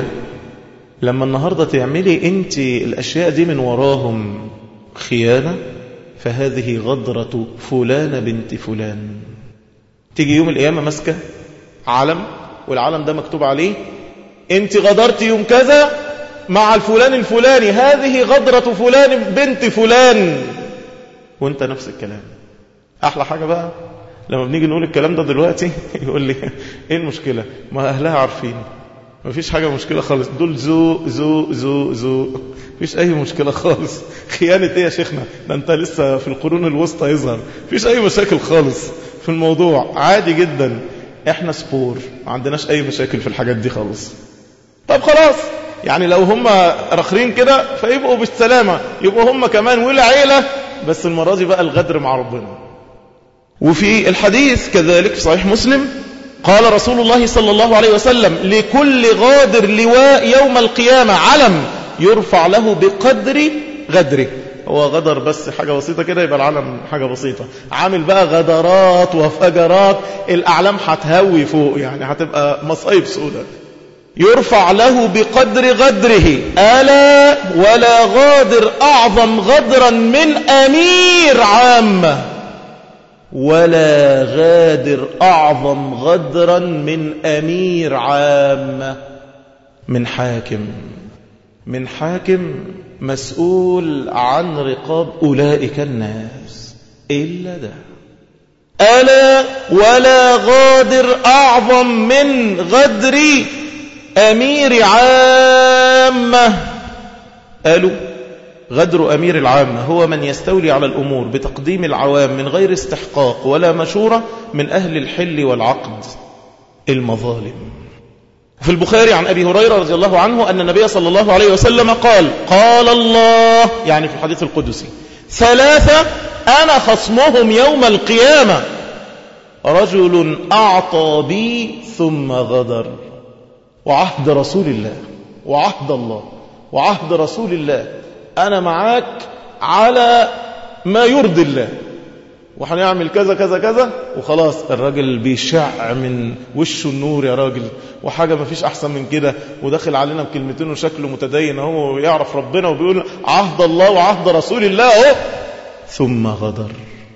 لما النهاردة تعملي أنت الأشياء دي من وراهم خيانة، فهذه غدرة فلان بنت فلان. تيجي يوم القيامة ماسكة علم، والعلم ده مكتوب عليه أنت غدرت يوم كذا مع الفلان الفلاني، هذه غدرة فلان بنت فلان، وانت نفس الكلام. أحلى حاجة بقى لما بنيجي نقول الكلام ده دلوقتي يقول لي ايه المشكلة؟ ما أهلها عارفين، ما فيش حاجة مشكلة خالص، دول زو زو زو زو، فيش أي مشكلة خالص. خيانة ايه يا شيخنا؟ ده انت لسه في القرون الوسطى يظهر، فيش أي مشاكل خالص في الموضوع، عادي جدا، احنا سبور، ما عندناش أي مشاكل في الحاجات دي خالص. طب خلاص، يعني لو هم رخرين كده فيبقوا بالسلامة، يبقوا هم كمان ولا عيلة، بس المرة دي بقى الغدر مع ربنا. وفي الحديث كذلك في صحيح مسلم قال رسول الله صلى الله عليه وسلم: لكل غادر لواء يوم القيامة، علم يرفع له بقدر غدره. هو غدر بس حاجة بسيطة كده، يبقى العلم حاجة بسيطة. عامل بقى غدرات وفجرات، الأعلام هتهوي فوق، يعني هتبقى مصايب سودة. يرفع له بقدر غدره. ألا ولا غادر أعظم غدرا من أمير عامة، ولا غادر أعظم غدرا من أمير عامة، من حاكم، من حاكم مسؤول عن رقاب أولئك الناس. إلا ده. ألا ولا غادر أعظم من غدر أمير عامة. قالوا غدر أمير العامة هو من يستولي على الأمور بتقديم العوام من غير استحقاق ولا مشورة من أهل الحل والعقد، المظالم. في البخاري عن أبي هريرة رضي الله عنه أن النبي صلى الله عليه وسلم قال: قال الله، يعني في الحديث القدسي: ثلاثة أنا خصمهم يوم القيامة: رجل أعطى بي ثم غدر، وعهد رسول الله، وعهد الله، وعهد رسول الله، أنا معاك على ما يرضي الله، وحنعمل كذا كذا كذا، وخلاص الراجل بيشع من وشه النور يا راجل، وحاجة ما فيش أحسن من كده، وداخل علينا بكلمتين وشكله متدين هو يعرف ربنا، وبيقول عهد الله وعهد رسول الله اهو، ثم غدر.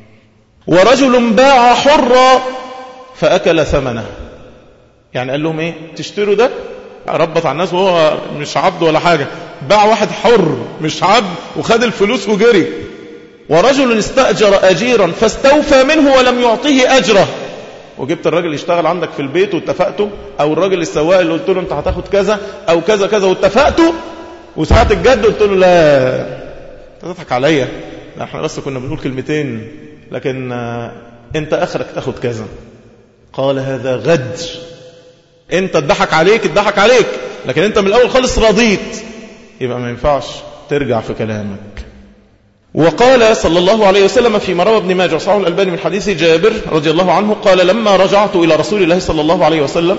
ورجل باع حرا فأكل ثمنه، يعني قال لهم ايه؟ تشتروا ده؟ ربط على الناس وهو مش عبد ولا حاجة، باع واحد حر مش عبد وخد الفلوس وجري. ورجل استأجر أجيرا فاستوفى منه ولم يعطيه أجره، وجبت الراجل يشتغل عندك في البيت واتفقتوا، أو الراجل السواق اللي قلت له انت هتاخد كذا أو كذا كذا واتفقتوا، وساعة الجد قلت له لا تضحك عليا، احنا بس كنا بنقول كلمتين، لكن انت اخرك تاخد كذا. قال هذا غدر، انت اتضحك عليك اتضحك عليك، لكن انت من الاول خالص رضيت، يبقى ما ينفعش ترجع في كلامك. وقال صلى الله عليه وسلم فيما روى ابن ماجه وصححه الألباني من حديث جابر رضي الله عنه قال: لما رجعت إلى رسول الله صلى الله عليه وسلم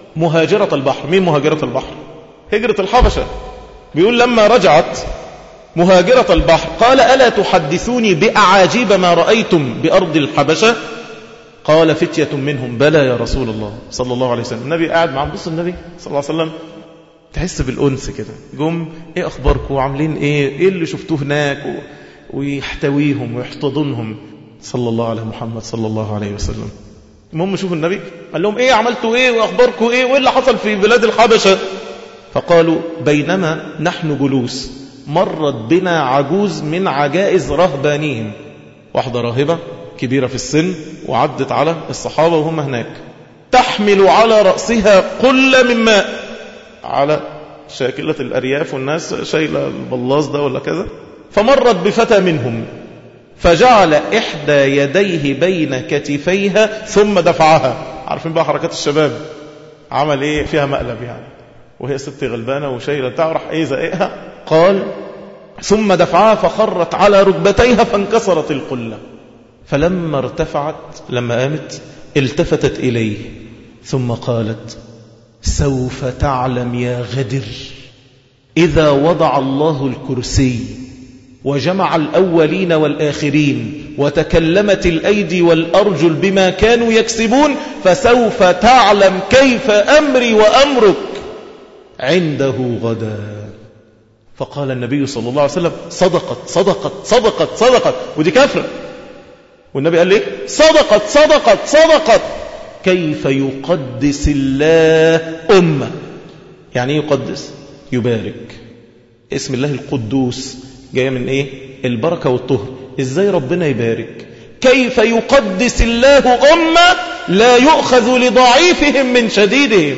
مهاجرة البحر. مين مهاجرة البحر؟ هجرة الحبشة. بيقول لما رجعت مهاجرة البحر. قال ألا تحدثوني بأعاجيب ما رأيتم بأرض الحبشة؟ قال فتية منهم بلى يا رسول الله صلى الله عليه وسلم. النبي قاعد معهم، بص النبي صلى الله عليه وسلم تحس بالأنس كده، جم ايه أخباركم وعاملين ايه ايه اللي شفتوه هناك و... ويحتويهم ويحتضنهم صلى الله عليه محمد صلى الله عليه وسلم. المهم شوفوا النبي قال لهم ايه عملتوا ايه واخباركم ايه وايه اللي حصل في بلاد الحبشة. فقالوا بينما نحن جلوس مرت بنا عجوز من عجائز رهبانيهم، واحدة راهبة كبيرة في السن وعدت على الصحابة وهم هناك، تحمل على رأسها قلة من ماء، على شاكلة الأرياف والناس شايلة البلاص ده ولا كذا. فمرت بفتى منهم فجعل إحدى يديه بين كتفيها ثم دفعها. عارفين بقى حركات الشباب، عمل إيه فيها مقلب يعني، وهي ست غلبانة وشايلة تعرح إيه زائقها. قال ثم دفعها فخرت على ركبتيها فانكسرت القلة. فلما ارتفعت لما قامت التفتت إليه ثم قالت سوف تعلم يا غدر إذا وضع الله الكرسي وجمع الأولين والآخرين وتكلمت الأيدي والأرجل بما كانوا يكسبون فسوف تعلم كيف أمري وأمرك عنده غدا. فقال النبي صلى الله عليه وسلم صدقت صدقت صدقت صدقت، ودي كافرة. والنبي قال ليه صدقت صدقت صدقت. كيف يقدس الله أمة؟ يعني يقدس يبارك. اسم الله القدوس جاية من ايه؟ البركة والطهر. ازاي ربنا يبارك؟ كيف يقدس الله أمة لا يؤخذ لضعيفهم من شديدهم؟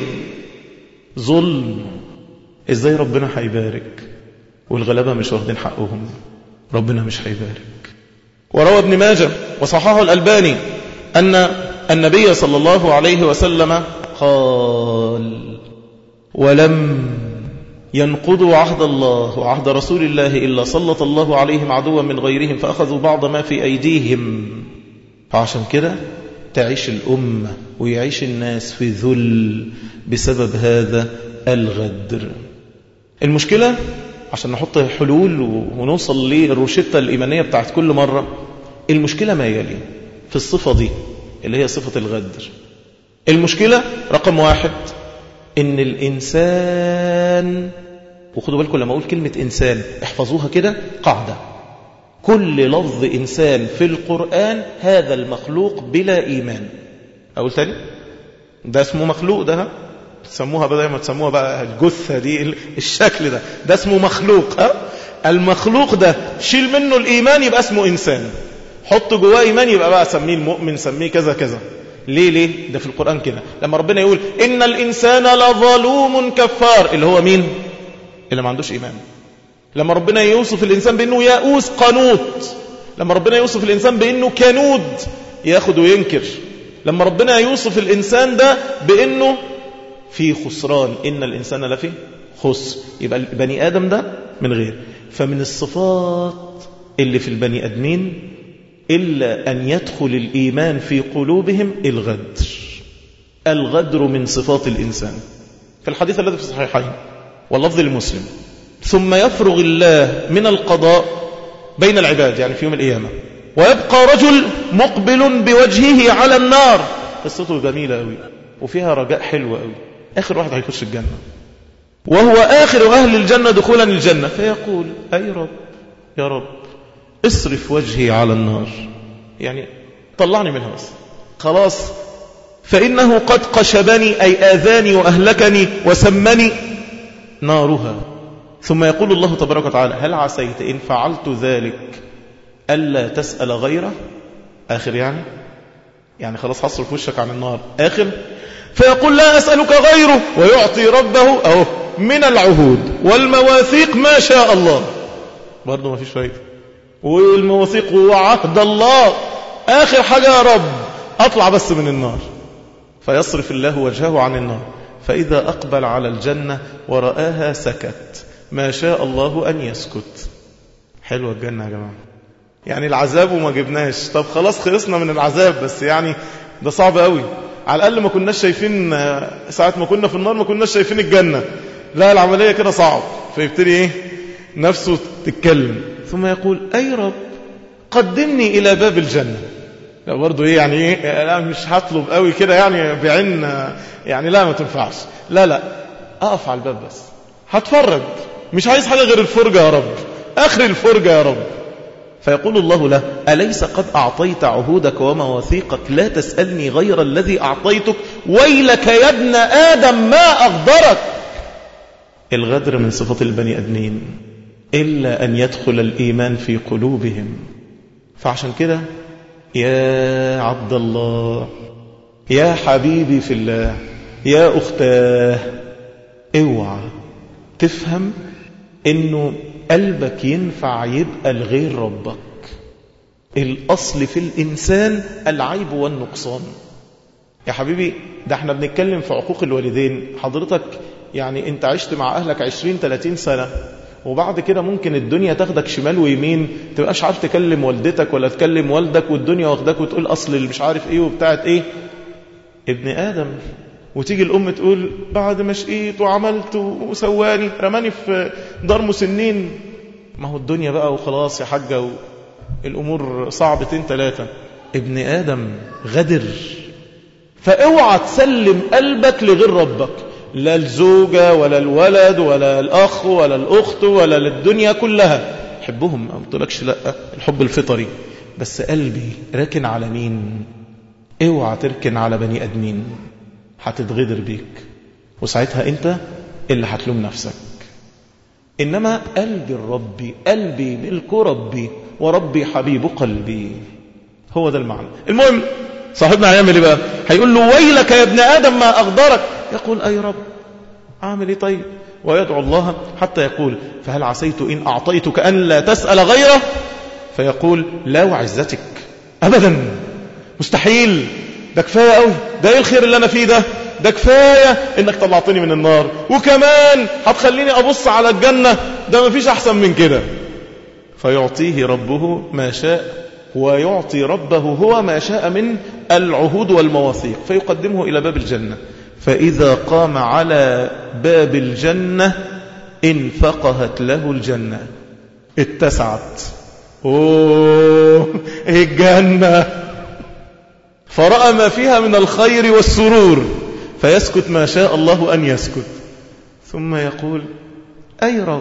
ظلم. ازاي ربنا هيبارك والغلبة مش واخدين حقهم؟ ربنا مش هيبارك. وروى ابن ماجه وصححه الألباني أن النبي صلى الله عليه وسلم قال ولم ينقضوا عهد الله وعهد رسول الله إلا سلط الله عليهم عدوا من غيرهم فأخذوا بعض ما في أيديهم. فعشان كده تعيش الأمة ويعيش الناس في ذل بسبب هذا الغدر. المشكلة عشان نحط حلول ونوصل للروشتة الإيمانية بتاعت كل مرة، المشكلة ما يلي في الصفة دي اللي هي صفة الغدر. المشكلة رقم واحد إن الإنسان، وخدوا بالكم لما أقول كلمة إنسان احفظوها كده قاعدة، كل لفظ إنسان في القرآن هذا المخلوق بلا إيمان. أقول تاني، ده اسمه مخلوق، ده تسموها بدل ما تسموها بقى الجثة دي الشكل ده ده اسمه مخلوق. ها؟ المخلوق ده شيل منه الإيمان يبقى اسمه إنسان، حط جواه إيمان يبقى بقى سميه المؤمن، سميه كذا كذا. ليه ليه ده في القرآن كده؟ لما ربنا يقول إن الإنسان لظلوم كفار، اللي هو مين؟ اللي ما عندوش إيمان. لما ربنا يوصف الإنسان بأنه يأوس قنوط، لما ربنا يوصف الإنسان بأنه كنود ياخد وينكر، لما ربنا يوصف الإنسان ده بأنه في خسران، إن الإنسان لفي خسر، يبقى البني آدم ده من غير. فمن الصفات اللي في البني آدمين إلا أن يدخل الإيمان في قلوبهم الغدر. الغدر من صفات الإنسان. في الحديث الذي في الصحيحين واللفظ المسلم ثم يفرغ الله من القضاء بين العباد يعني في يوم القيامة ويبقى رجل مقبل بوجهه على النار. قصته جميلة قوي وفيها رجاء حلو قوي. آخر واحد هيخش الجنة وهو آخر أهل الجنة دخولا الجنة، فيقول أي رب يا رب اصرف وجهي على النار، يعني طلعني منها بس خلاص، فإنه قد قشبني أي آذاني وأهلكني وسمني نارها. ثم يقول الله تبارك وتعالى هل عسيت إن فعلت ذلك ألا تسأل غيره؟ آخر يعني يعني خلاص هصرف وشك عن النار آخر. فيقول لا أسألك غيره، ويعطي ربه أو من العهود والمواثيق ما شاء الله، برضه ما فيش فايدة، والمواثيق وعهد الله آخر حاجة يا رب أطلع بس من النار. فيصرف الله وجهه عن النار، فإذا أقبل على الجنة ورآها سكت ما شاء الله أن يسكت. حلوة الجنة يا جماعة، يعني العذاب وما جبناش، طب خلاص خلصنا من العذاب، بس يعني ده صعب قوي. على الأقل ما كناش شايفين ساعة ما كنا في النار ما كناش شايفين الجنة، لا العملية كده صعب. فيبتدي إيه نفسه تتكلم، ثم يقول أي رب قدمني إلى باب الجنة. لا برضو إيه يعني إيه، لا مش هطلب قوي كده يعني بعين يعني، لا ما تنفعش، لا لا أقف على الباب بس هتفرج، مش عايز حاجة غير الفرجة يا رب، آخر الفرجة يا رب. فيقول الله له أليس قد أعطيت عهودك ومواثيقك، لا تسألني غير الذي أعطيتك، ويلك يا ابن آدم ما أغدرك. الغدر من صفات البني أدمين إلا أن يدخل الإيمان في قلوبهم. فعشان كده يا عبد الله، يا حبيبي في الله، يا أختاه، اوعى تفهم إنه قلبك ينفع يبقى لغير ربك. الأصل في الإنسان العيب والنقصان. يا حبيبي ده احنا بنتكلم في عقوق الوالدين. حضرتك يعني انت عشت مع أهلك عشرين ثلاثين سنة، وبعد كده ممكن الدنيا تاخدك شمال ويمين، تبقاش عارف تكلم والدتك ولا تكلم والدك، والدنيا واخدك وتقول أصل اللي مش عارف ايه وبتاعت ايه، ابن آدم. وتيجي الأم تقول بعد ما شقيت وعملت وسواني رماني في دار مسنين. ما هو الدنيا بقى وخلاص يا حاجة، الأمور صعبتين ثلاثة. ابن آدم غدر. فاوعى تسلم قلبك لغير ربك، لا الزوجة ولا الولد ولا الأخ ولا الأخت ولا للدنيا كلها. حبهم، ما قلتلكش لا، الحب الفطري، بس قلبي راكن على مين؟ اوعى تركن على بني أدمين، هتتغدر بيك، وساعتها انت اللي هتلوم نفسك. إنما قلبي الربي، قلبي ملك ربي، وربي حبيب قلبي. هو ده المعنى. المهم صاحبنا هيعمل ايه بقى؟ هيقول له ويلك يا ابن آدم ما أغدرك. يقول أي رب أعمل ايه طيب؟ ويدعو الله حتى يقول فهل عسيت إن أعطيتك أن لا تسأل غيره؟ فيقول لا وعزتك أبدا، مستحيل، ده كفاية قوي، ده ايه الخير اللي أنا فيه ده؟ ده كفاية انك طلعتني من النار، وكمان هتخليني أبص على الجنة، ده مفيش أحسن من كده. فيعطيه ربه ما شاء، ويعطي ربه هو ما شاء من العهود والمواثيق، فيقدمه إلى باب الجنة. فإذا قام على باب الجنة انفقهت له الجنة، اتسعت. أوه الجنة، فرأى ما فيها من الخير والسرور، فيسكت ما شاء الله أن يسكت، ثم يقول أي رب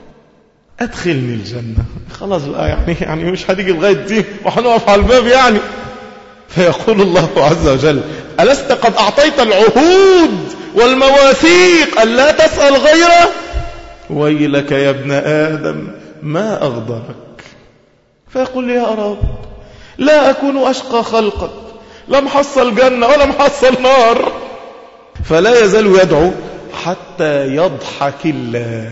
أدخلني الجنة. خلاص بقى يعني, يعني مش هتيجي لغاية دي وحنقف على الباب يعني. فيقول الله عز وجل ألست قد أعطيت العهود والمواثيق ألا تسأل غيره؟ ويلك يا ابن آدم ما أغدرك. فيقول يا رب لا أكون أشقى خلقك، لا محصل جنة ولا محصل نار. فلا يزال يدعو حتى يضحك الله،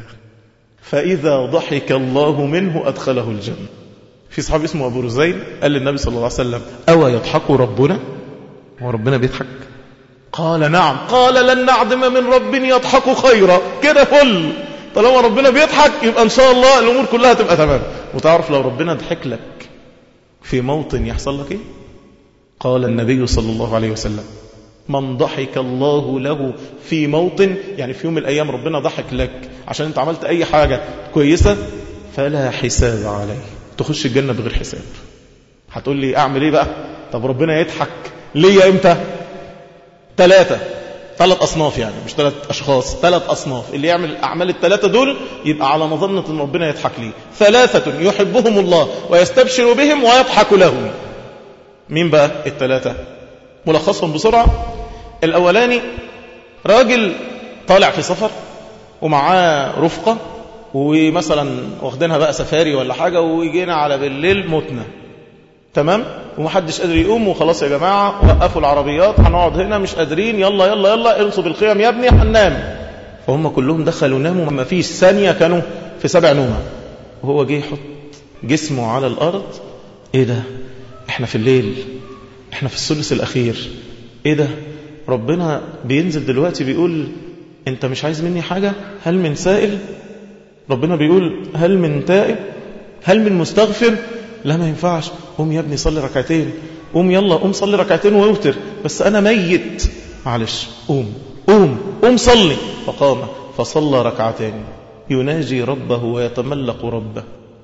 فإذا ضحك الله منه أدخله الجنة. في صحابي اسمه أبو رزين قال للنبي صلى الله عليه وسلم أو يضحك ربنا؟ وربنا بيضحك؟ قال نعم. قال لن نعدم من رب يضحك خيرا. كده فل، طالما ربنا بيضحك يبقى إن شاء الله الأمور كلها تبقى تمام. وتعرف لو ربنا ضحك لك في موطن يحصل لك إيه؟ قال النبي صلى الله عليه وسلم من ضحك الله له في موطن، يعني في يوم من الأيام ربنا ضحك لك عشان انت عملت أي حاجة كويسة، فلا حساب عليه، تخش الجنة بغير حساب. هتقول لي أعمل إيه بقى؟ طب ربنا يضحك ليه إمتى؟ ثلاثة ثلاث أصناف، يعني مش ثلاث أشخاص، ثلاث أصناف. اللي يعمل أعمال الثلاثة دول يبقى على مظنة أن ربنا يضحك ليه. ثلاثة يحبهم الله ويستبشر بهم ويضحك لهم. مين بقى الثلاثة؟ ملخصهم بسرعة. الأولاني راجل طالع في سفر ومعاه رفقة، ومثلا واخدينها بقى سفاري ولا حاجة، ويجينا على بالليل متنا، تمام، ومحدش قادر يقوم، وخلاص يا جماعة وقفوا العربيات هنقعد هنا مش قادرين، يلا يلا يلا انصب الخيام يا ابني هننام. فهم كلهم دخلوا ناموا، ما فيش ثانية كانوا في سبع نومة. وهو جه يحط جسمه على الأرض، ايه ده؟ احنا في الليل، احنا في الثلث الأخير، ايه ده؟ ربنا بينزل دلوقتي بيقول انت مش عايز مني حاجة؟ هل من سائل؟ ربنا بيقول هل من تائب؟ هل من مستغفر؟ لا ما ينفعش، قوم يا ابني صلي ركعتين، قوم يلا قوم صلي ركعتين ويوتر، بس أنا ميت، معلش قوم قوم قوم صلي. فقام فصلى ركعتين. يناجي ربه ويتملق ربه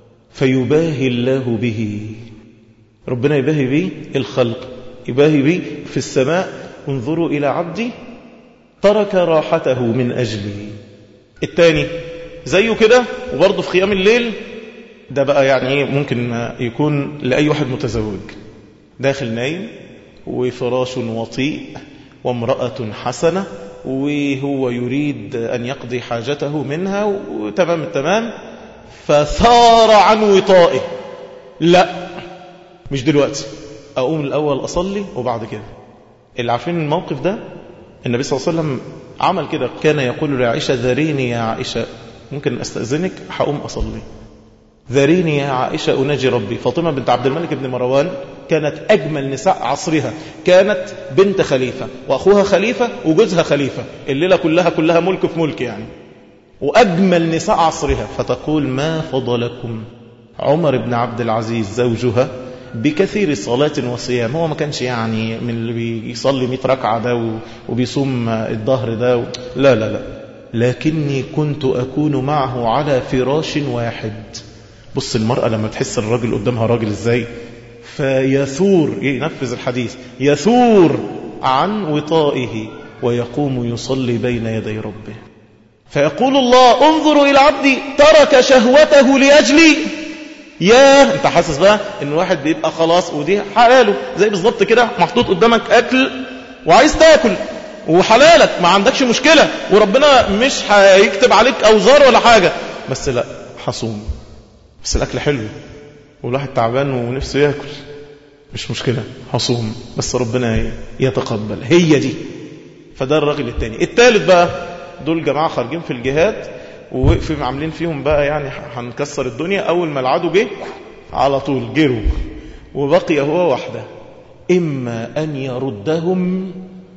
فيباهي الله به. ربنا يباهي به الخلق، يباهي به في السماء: انظروا إلى عبدي ترك راحته من أجلي. الثاني زيه كده وبرضه في قيام الليل، ده بقى يعني ممكن يكون لأي واحد متزوج، داخل نايم وفراش وطيء وامرأة حسنة وهو يريد أن يقضي حاجته منها وتمام التمام، فثار عن وطائه: لا مش دلوقتي، أقوم الأول أصلي وبعد كده. اللي عارفين الموقف ده النبي صلى الله عليه وسلم عمل كده، كان يقول لعائشة: ذريني يا عائشة، ممكن أستأذنك هقوم أصلي، ذريني يا عائشة أناجي ربي. فاطمة بنت عبد الملك بن مروان كانت أجمل نساء عصرها، كانت بنت خليفة وأخوها خليفة وجوزها خليفة، الليلة كلها كلها ملك في ملك يعني، وأجمل نساء عصرها. فتقول: ما فضلكم عمر بن عبد العزيز زوجها بكثير صلاة وصيام، هو ما كانش يعني من اللي بيصلي مئة ركعة ده وبيصوم الظهر ده و... لا لا لا، لكني كنت أكون معه على فراش واحد. بص المرأة لما تحس الراجل قدامها راجل ازاي، فيثور، ينفذ الحديث، يثور عن وطائه ويقوم يصلي بين يدي ربه، فيقول الله: انظروا إلى عبدي ترك شهوته لأجلي. ياه، انت حاسس بقى ان واحد بيبقى خلاص ودي حلاله، زي بالظبط كده محطوط قدامك اكل وعايز تاكل وحلالك ما عندكش مشكلة، وربنا مش هيكتب عليك اوزار ولا حاجة، بس لا حصوم، بس الاكل حلو والواحد تعبان ونفسه ياكل، مش مشكلة حصوم، بس ربنا يتقبل. هي دي. فده الراجل التاني. التالت بقى دول جماعة خارجين في الجهاد ووقفوا عاملين فيهم بقى يعني هنكسر الدنيا، أول ما العدو جه على طول جروا، وبقي هو وحده، إما أن يردهم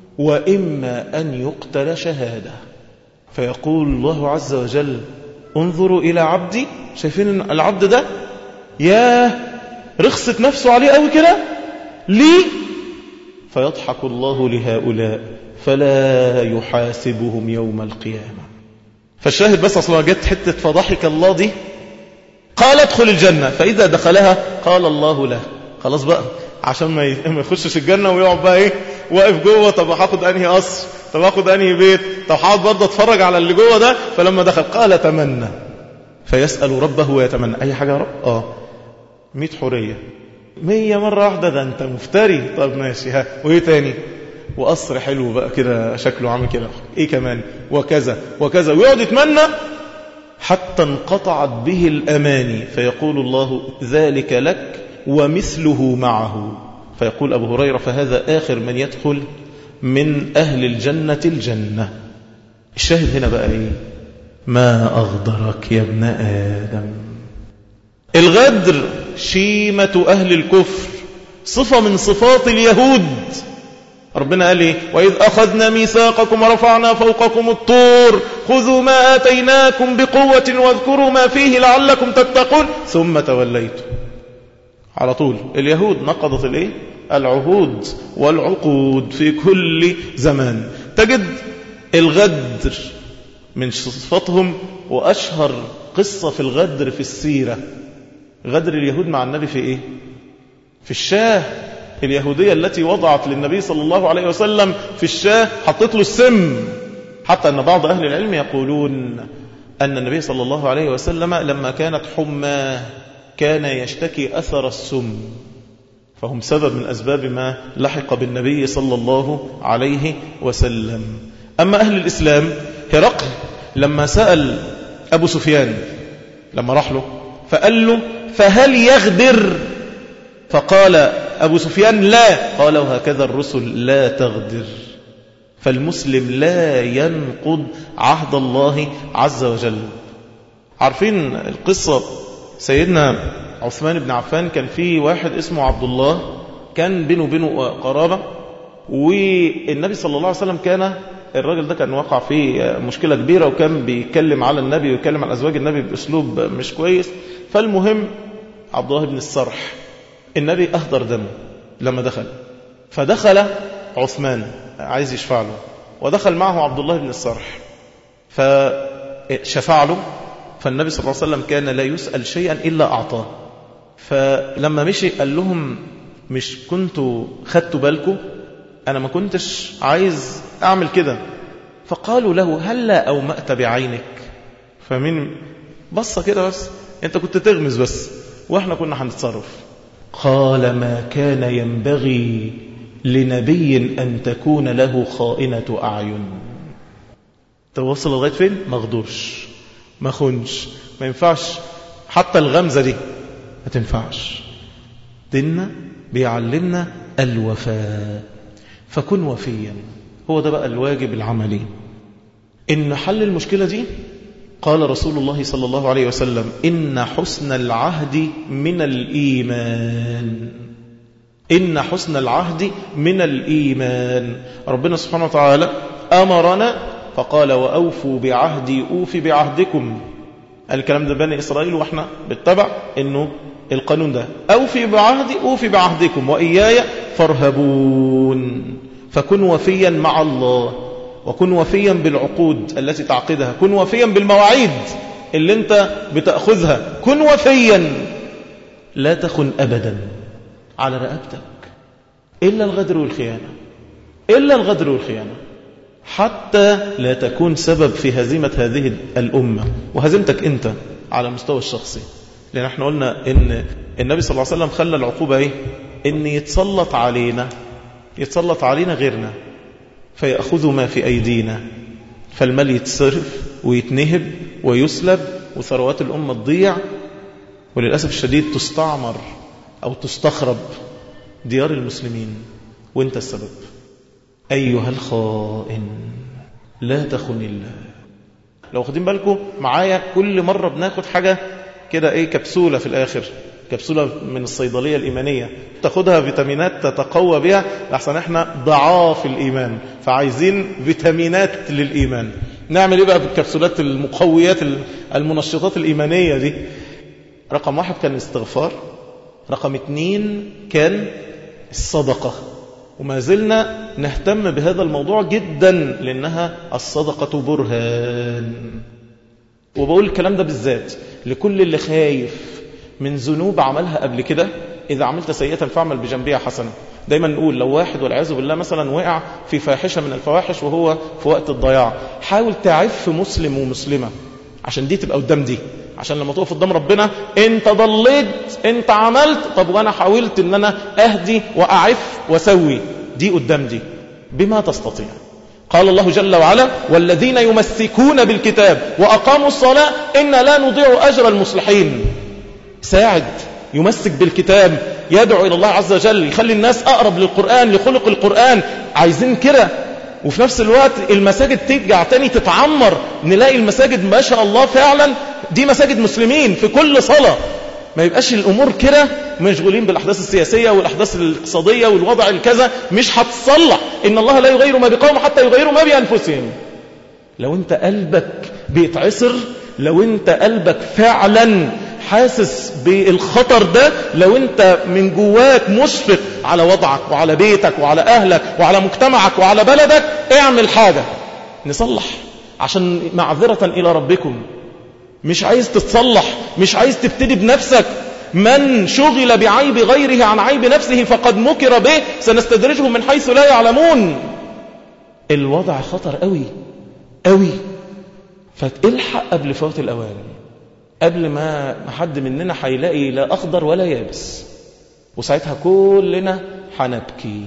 وإما أن يقتل شهادة. فيقول الله عز وجل: انظروا إلى عبدي. شايفين العبد ده؟ ياه، رخصت نفسه عليه قوي كده ليه؟ فيضحك الله لهؤلاء فلا يحاسبهم يوم القيامة. فالشاهد بس أصلا جت حتة فضحك الله دي، قال: ادخل الجنة، فإذا دخلها قال الله له: خلاص بقى عشان ما يخشش الجنة ويقعد بقى ايه واقف جوه، طب هاخد انهي قصر، طب هاخد انهي بيت، طب هقعد برضه اتفرج على اللي جوه ده. فلما دخل قال: تمنى، فيسأل ربه ويتمنى أي حاجة يا رب؟ اه مئة حورية، مية مرة واحدة، ده انت مفتري. طب ماشي، ها وايه تاني؟ وقصر حلو بقى كده شكله عامل كده، ايه كمان؟ وكذا وكذا، ويقعد يتمنى حتى انقطعت به الأماني. فيقول الله: ذلك لك ومثله معه. فيقول أبو هريرة: فهذا آخر من يدخل من أهل الجنة الجنة. الشاهد هنا بقى ايه؟ ما أغدرك يا ابن آدم. الغدر شيمة أهل الكفر، صفة من صفات اليهود. ربنا قال ايه؟ وإذ أخذنا ميثاقكم ورفعنا فوقكم الطور خذوا ما آتيناكم بقوة واذكروا ما فيه لعلكم تتقون ثم توليتم. على طول اليهود نقضت الايه؟ العهود والعقود في كل زمان. تجد الغدر من صفاتهم، وأشهر قصة في الغدر في السيرة غدر اليهود مع النبي في ايه؟ في الشاه اليهودية التي وضعت للنبي صلى الله عليه وسلم في الشاه، حطت له السم، حتى أن بعض أهل العلم يقولون أن النبي صلى الله عليه وسلم لما كانت حماه كان يشتكي أثر السم، فهم سبب من أسباب ما لحق بالنبي صلى الله عليه وسلم. أما أهل الإسلام، هرقل لما سأل أبو سفيان لما راح له فقال له: فهل يغدر؟ فقال أبو سفيان: لا. قال: وهكذا الرسل لا تغدر. فالمسلم لا ينقض عهد الله عز وجل. عارفين القصة؟ سيدنا عثمان بن عفان كان في واحد اسمه عبد الله، كان بينه وبينه قرابة، والنبي صلى الله عليه وسلم كان الراجل ده كان وقع فيه مشكلة كبيرة، وكان بيتكلم على النبي ويتكلم على أزواج النبي بأسلوب مش كويس. فالمهم عبد الله بن السرح النبي أهدر دمه لما دخل، فدخل عثمان عايز يشفع له، ودخل معه عبد الله بن السرح فشفع له فالنبي صلى الله عليه وسلم كان لا يسأل شيئا إلا أعطاه. فلما مشي قال لهم مش كنتوا خدتوا بالكم، أنا ما كنتش عايز أعمل كده. فقالوا له هلا أومأت بعينك، فمين بصة كده بس، أنت كنت تغمز بس وإحنا كنا هنتصرف. قال ما كان ينبغي لنبي أن تكون له خائنة أعين. توصل لغاية فين؟ ما غدرش، ما خنش، ما ينفعش حتى الغمزة دي ما تنفعش. ديننا بيعلمنا الوفاء، فكن وفيا. هو ده بقى الواجب العملي. إن حل المشكلة دي قال رسول الله صلى الله عليه وسلم إن حسن العهد من الإيمان. إن حسن العهد من الإيمان. ربنا سبحانه وتعالى أمرنا فقال وأوفوا بعهدي أوف بعهدكم. الكلام ده بني إسرائيل وإحنا بالتبع إنه القانون ده أوفي بعهدي أوفي بعهدكم وإياي فارهبون. فكن وفيا مع الله، وكن وفيا بالعقود التي تعقدها، كن وفيا بالمواعيد اللي انت بتأخذها، كن وفيا. لا تخن أبدا على رقبتك إلا الغدر والخيانة، إلا الغدر والخيانة، حتى لا تكون سبب في هزيمة هذه الأمة وهزيمتك أنت على المستوى الشخصي. لأن احنا قلنا إن النبي صلى الله عليه وسلم خلى العقوبة إيه؟ إن يتسلط علينا يتسلط علينا غيرنا فيأخذ ما في أيدينا، فالمال يتصرف ويتنهب ويسلب وثروات الأمة تضيع، وللأسف الشديد تستعمر أو تستخرب ديار المسلمين وانت السبب. أيها الخائن لا تخن الله. لو خدين بالكم معايا كل مرة بناخد حاجة كده ايه كبسولة في الآخر، كبسولة من الصيدلية الإيمانية تاخدها فيتامينات تتقوى بها، لحسن احنا ضعاف الإيمان فعايزين فيتامينات للإيمان. نعمل ايه بقى بالكبسولات المقويات المنشطات الإيمانية دي؟ رقم واحد كان الاستغفار، رقم اتنين كان الصدقة، وما زلنا نهتم بهذا الموضوع جدا لأنها الصدقة برهان. وبقول الكلام ده بالذات لكل اللي خايف من ذنوب عملها قبل كده. إذا عملت سيئة فاعمل بجنبها حسنة. دايما نقول لو واحد والعياذ بالله مثلا وقع في فاحشة من الفواحش وهو في وقت الضياع، حاول تعف مسلم ومسلمة عشان دي تبقى قدام دي، عشان لما تقف قدام ربنا انت ضليت انت عملت، طب وانا حاولت ان انا اهدي واعف واسوي، دي قدام دي بما تستطيع. قال الله جل وعلا والذين يمسكون بالكتاب وأقاموا الصلاة إن لا نضيع أجر المصلحين. ساعد يمسك بالكتاب، يدعو إلى الله عز وجل، يخلي الناس أقرب للقرآن لخلق القرآن، عايزين كده. وفي نفس الوقت المساجد ترجع تاني تتعمر، نلاقي المساجد ما شاء الله فعلا دي مساجد مسلمين في كل صلاة. ما يبقاش الأمور كده مشغولين بالأحداث السياسية والأحداث الاقتصادية والوضع الكذا، مش هتصلح. إن الله لا يغير ما بقوم حتى يغيروا ما بأنفسهم. لو أنت قلبك بيتعصر، لو أنت قلبك فعلا حاسس بالخطر ده، لو أنت من جواك مشفق على وضعك وعلى بيتك وعلى أهلك وعلى مجتمعك وعلى بلدك، اعمل حاجة نصلح عشان معذرة إلى ربكم. مش عايز تتصلح، مش عايز تبتدي بنفسك. من شغل بعيب غيره عن عيب نفسه فقد مكر به سنستدرجهم من حيث لا يعلمون. الوضع خطر قوي قوي، فتلحق قبل فوات الأوان، قبل ما حد مننا هيلاقي لا أخضر ولا يابس، وساعتها كلنا هنبكي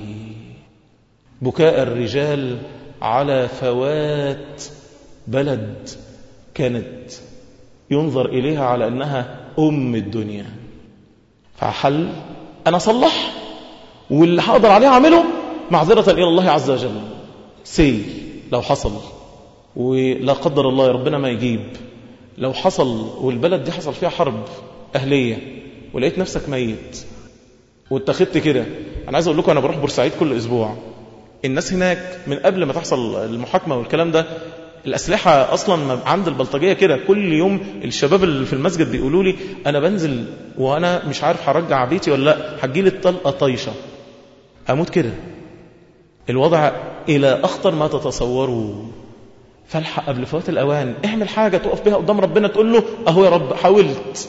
بكاء الرجال على فوات بلد كانت ينظر إليها على أنها أم الدنيا. فحل أنا صلح واللي هقدر عليه أعمله معذرة إلى الله عز وجل. سي لو حصل ولا قدر الله يا ربنا ما يجيب، لو حصل والبلد دي حصل فيها حرب أهلية ولقيت نفسك ميت واتخذت كده. أنا عايز أقول لكم أنا بروح بورسعيد كل أسبوع، الناس هناك من قبل ما تحصل المحاكمة والكلام ده الأسلحة أصلا عند البلطجية كده. كل يوم الشباب اللي في المسجد بيقولوا لي أنا بنزل وأنا مش عارف هرجع بيتي ولا لا، هتجيلي الطلقة طايشة أموت كده. الوضع إلى أخطر ما تتصوروا. فالحق قبل فوات الأوان، اعمل حاجة تقف بها قدام ربنا تقول له أهو يا رب حاولت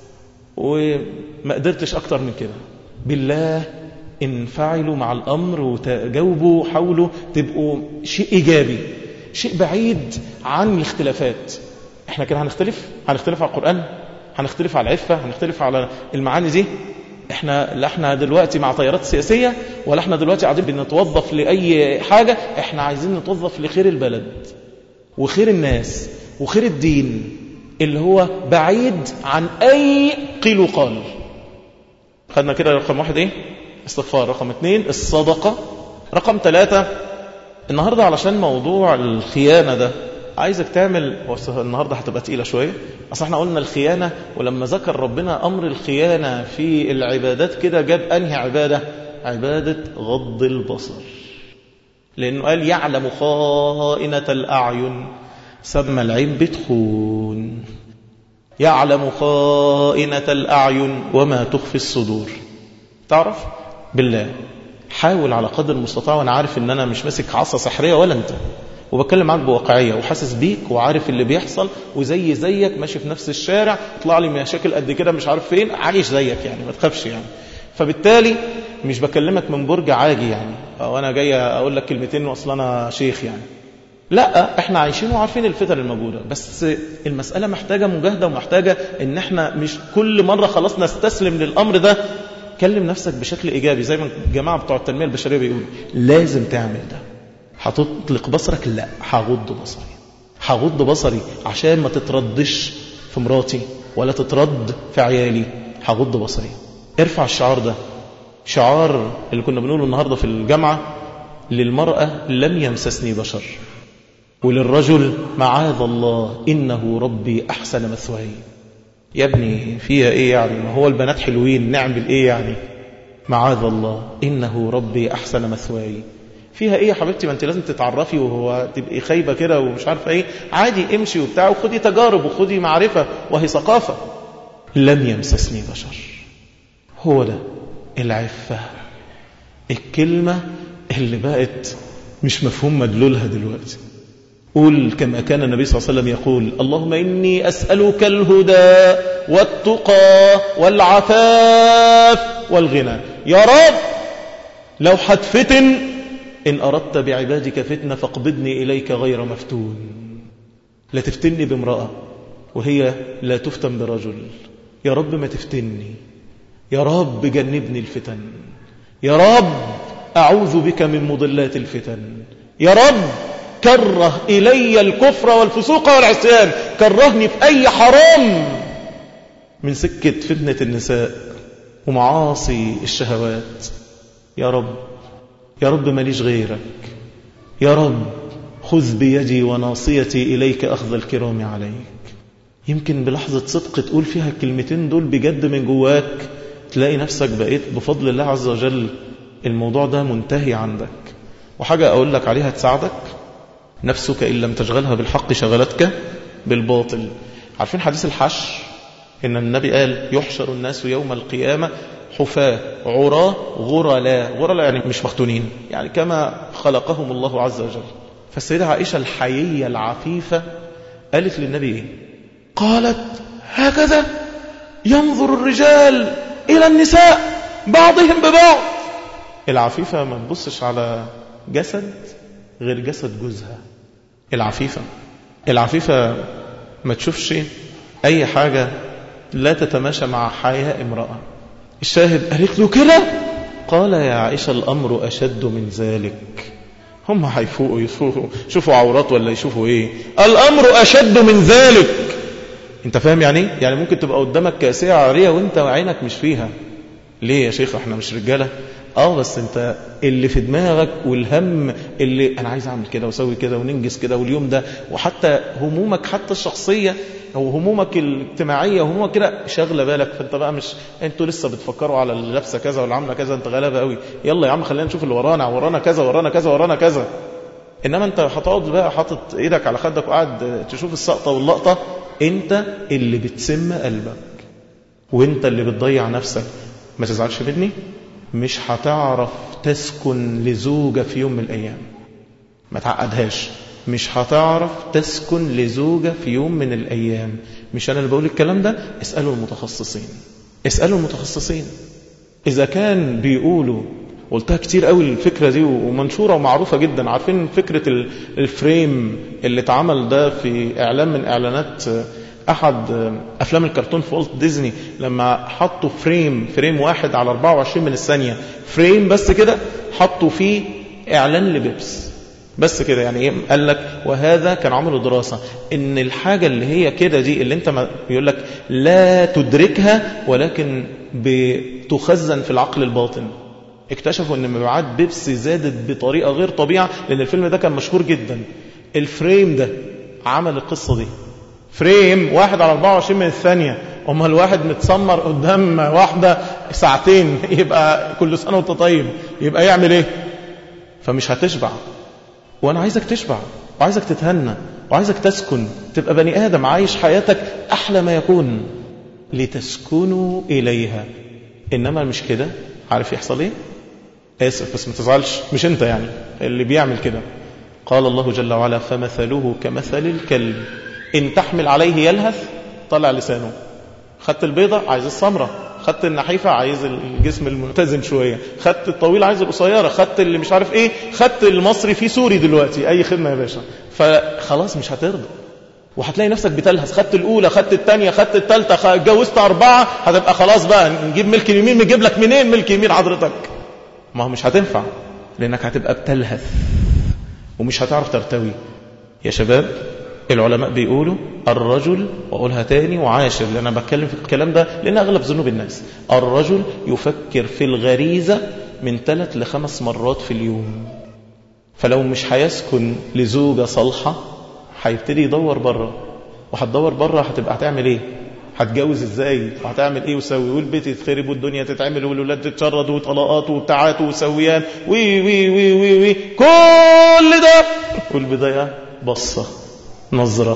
وما قدرتش أكتر من كده. بالله انفعلوا مع الأمر وتجاوبوا، حاولوا تبقوا شيء إيجابي، شيء بعيد عن الاختلافات. احنا كده هنختلف هنختلف على القرآن، هنختلف على العفة، هنختلف على المعاني دي. احنا لا احنا دلوقتي مع تيارات سياسية، ولا احنا دلوقتي قاعدين بنتوظف لأي حاجة. احنا عايزين نتوظف لخير البلد وخير الناس وخير الدين اللي هو بعيد عن أي قيل وقال. خدنا كده رقم واحد ايه؟ استغفار. رقم اثنين الصدقة. رقم ثلاثة النهاردة علشان موضوع الخيانة ده عايزك تعمل، النهاردة هتبقى تقيلة شوية، أصلا احنا قلنا الخيانة، ولما ذكر ربنا أمر الخيانة في العبادات كده جاب أنهي عبادة؟ عبادة غض البصر، لأنه قال يعلم خائنة الأعين، سمى العين بتخون، يعلم خائنة الأعين وما تخفي الصدور. تعرف بالله حاول على قدر المستطاع، وانا عارف ان انا مش ماسك عصا سحرية ولا انت، وبتكلم معاك بواقعية وحاسس بيك وعارف اللي بيحصل، وزي زيك ماشي في نفس الشارع، طلع لي مشاكل قد كده مش عارف فين، عايش زيك يعني، ما تخافش يعني. فبالتالي مش بكلمك من برج عاجي يعني، او انا جاي اقول لك كلمتين واصلا انا شيخ يعني، لا احنا عايشين وعارفين الفتن الموجودة، بس المسألة محتاجة مجاهدة ومحتاجة ان احنا مش كل مرة خلاص نستسلم للامر ده. كلم نفسك بشكل ايجابي، زي ما الجماعة بتوع التنمية البشرية بيقولوا لازم تعمل ده. هتطلق بصرك؟ لا، هغض بصري، هغض بصري عشان ما تتردش في مراتي ولا تترد في عيالي، هغض بصري. ارفع الشعار ده، شعار اللي كنا بنقوله النهاردة في الجامعة، للمرأة لم يمسسني بشر، وللرجل معاذ الله إنه ربي أحسن مثواي. يا ابني فيها إيه يعني؟ ما هو البنات حلوين، نعمل إيه يعني؟ معاذ الله إنه ربي أحسن مثواي. فيها إيه يا حبيبتي؟ ما أنت لازم تتعرفي وهو تبقي خايبة كده ومش عارفة إيه، عادي امشي وبتاع وخدي تجارب وخدي معرفة وهي ثقافة. لم يمسسني بشر، هو ده العفة، الكلمة اللي بقت مش مفهوم مدلولها دلوقتي. قول كما كان النبي صلى الله عليه وسلم يقول اللهم إني أسألك الهدى والتقى والعفاف والغنى. يا رب لو هتفتن، إن أردت بعبادك فتنة فاقبضني إليك غير مفتون. لا تفتني بامرأة وهي لا تفتن برجل، يا رب ما تفتني، يا رب جنبني الفتن، يا رب أعوذ بك من مضلات الفتن، يا رب كره إلي الكفر والفسوق والعصيان، كرهني في أي حرام من سكة فتنة النساء ومعاصي الشهوات. يا رب يا رب ماليش غيرك، يا رب خذ بيدي وناصيتي إليك أخذ الكرام عليك. يمكن بلحظة صدق تقول فيها الكلمتين دول بجد من جواك، تلاقي نفسك بقيت بفضل الله عز وجل الموضوع ده منتهي عندك. وحاجة أقول لك عليها تساعدك، نفسك إن لم تشغلها بالحق شغلتك بالباطل. عارفين حديث الحشر؟ إن النبي قال يحشر الناس يوم القيامة حفاة عراة غرلاء، غرلاء يعني مش مختونين، يعني كما خلقهم الله عز وجل. فالسيدة عائشة الحيية العفيفة قالت للنبي إيه؟ قالت هكذا ينظر الرجال إلى النساء بعضهم ببعض. العفيفة ما تبصش على جسد غير جسد جوزها. العفيفة العفيفة ما تشوفش أي حاجة لا تتماشى مع حياء امرأة. الشاهد قالت له كده، قال يا عائشة الأمر أشد من ذلك. هم هيفوقوا يفوقوا شوفوا عورات ولا يشوفوا ايه؟ الأمر أشد من ذلك. انت فاهم يعني ايه؟ يعني ممكن تبقى قدامك كاسية عارية وانت عينك مش فيها. ليه يا شيخ احنا مش رجالة؟ اه بس انت اللي في دماغك والهم اللي انا عايز اعمل كده واسوي كده وننجز كده واليوم ده، وحتى همومك حتى الشخصية او همومك الاجتماعية وهمومك كده شغلة بالك. فانت بقى مش انتوا لسه بتفكروا على اللي لابسه كذا ولا عامله كذا، انت غلابة قوي، يلا يا عم خلينا نشوف اللي ورانا، ورانا كذا ورانا كذا ورانا كذا. انما انت هتقعد بقى حاطط ايدك على خدك وقاعد تشوف السقطة واللقطة. انت اللي بتسم قلبك وانت اللي بتضيع نفسك. ما تزعلش مني، مش هتعرف تسكن لزوجة في يوم من الأيام. ما تعقدهاش، مش هتعرف تسكن لزوجة في يوم من الأيام. مش أنا اللي بقول الكلام ده، اسألوا المتخصصين، اسألوا المتخصصين. إذا كان بيقولوا، قلتها كتير قوي الفكرة دي ومنشورة ومعروفة جدا، عارفين فكرة الفريم اللي اتعمل ده في إعلان من إعلانات أحد أفلام الكرتون في والت ديزني، لما حطوا فريم فريم واحد على أربعة وعشرين من الثانية، فريم بس كده حطوا فيه إعلان لبيبس بس كده. يعني ايه؟ قال لك وهذا كان عملوا دراسة ان الحاجة اللي هي كده دي اللي انت ما يقول لك لا تدركها ولكن بتخزن في العقل الباطن. اكتشفوا ان مبيعات بيبسي زادت بطريقة غير طبيعة، لان الفيلم ده كان مشهور جدا. الفريم ده عمل القصة دي، فريم واحد على أربعة وعشرين من الثانية، اما الواحد متسمر قدام واحدة ساعتين، يبقى كل سنة وانت طيب، يبقى يعمل ايه؟ فمش هتشبع. وانا عايزك تشبع، وعايزك تتهنى، وعايزك تسكن، تبقى بني آدم عايش حياتك أحلى ما يكون، لتسكنوا إليها. إنما مش كده، عارف يحصل إيه؟ آسف بس ما تزعلش، مش أنت يعني اللي بيعمل كده. قال الله جل وعلا فمثله كمثل الكلب إن تحمل عليه يلهث طلع لسانه. خدت البيضة عايز السمرة، خدت النحيفة عايز الجسم المتزن شوية، خدت الطويل عايز القصيرة، خدت اللي مش عارف ايه، خدت المصري في سوري دلوقتي، اي خدمة يا باشا. فخلاص مش هترضى، وهتلاقي نفسك بتلهث. خدت الاولى، خدت الثانية، خدت الثالثة، اتجوزت اربعة، هتبقى خلاص بقى نجيب ملك اليمين. نجيب لك منين ملك يمين حضرتك؟ ما هو مش هتنفع، لانك هتبقى بتلهث ومش هتعرف ترتوي. يا شباب العلماء بيقولوا الرجل، وأقولها تاني وعاشر لأن أنا بتكلم في الكلام ده لأن أغلب ذنوب الناس، الرجل يفكر في الغريزة من ثلاث لخمس مرات في اليوم. فلو مش هيسكن لزوجة صالحة هيبتدي يدور بره، وهتدور بره هتبقى هتعمل ايه؟ هتجوز ازاي؟ وهتعمل ايه وسوي؟ والبيت يتخرب والدنيا تتعمل والولاد تتشرد وطلاقات وبتاعات وسويان وي وي وي وي وي كل ده، والبداية بصة نظرة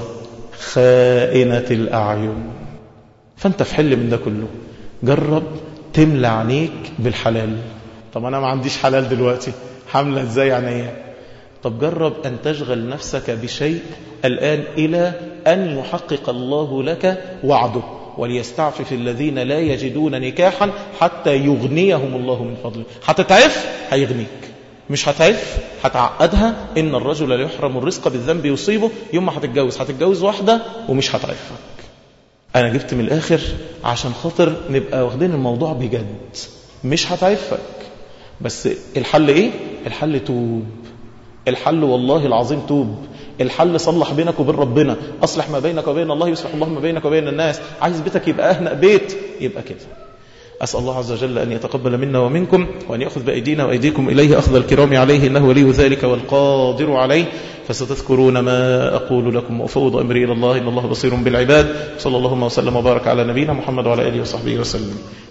خائنة الأعين. فأنت في حل من ده كله، جرب تملى عينيك بالحلال. طب أنا ما عنديش حلال دلوقتي، حملة ازاي عينيا؟ طب جرب أن تشغل نفسك بشيء الآن إلى أن يحقق الله لك وعده، وليستعفف الذين لا يجدون نكاحا حتى يغنيهم الله من فضله. هتتعف هيغنيك، مش هتعف هتعقدها. إن الرجل لا يحرم الرزق بالذنب يصيبه. يوم ما هتتجوز هتتجوز واحدة ومش هتعفك. أنا جبت من الآخر عشان خاطر نبقى واخدين الموضوع بجد. مش هتعفك، بس الحل إيه؟ الحل توب. الحل والله العظيم توب. الحل صلح بينك وبين ربنا، أصلح ما بينك وبين الله يصلح الله ما بينك وبين الناس. عايز بيتك يبقى أهنأ بيت، يبقى كده. أسأل الله عز وجل أن يتقبل منا ومنكم، وأن يأخذ بأيدينا وأيديكم إليه أخذ الكرام عليه، إنه ولي ذلك والقادر عليه. فستذكرون ما أقول لكم، وأفوض أمري إلى الله، إن الله بصير بالعباد. صلى الله وسلم وبارك على نبينا محمد وعلى آله وصحبه وسلم.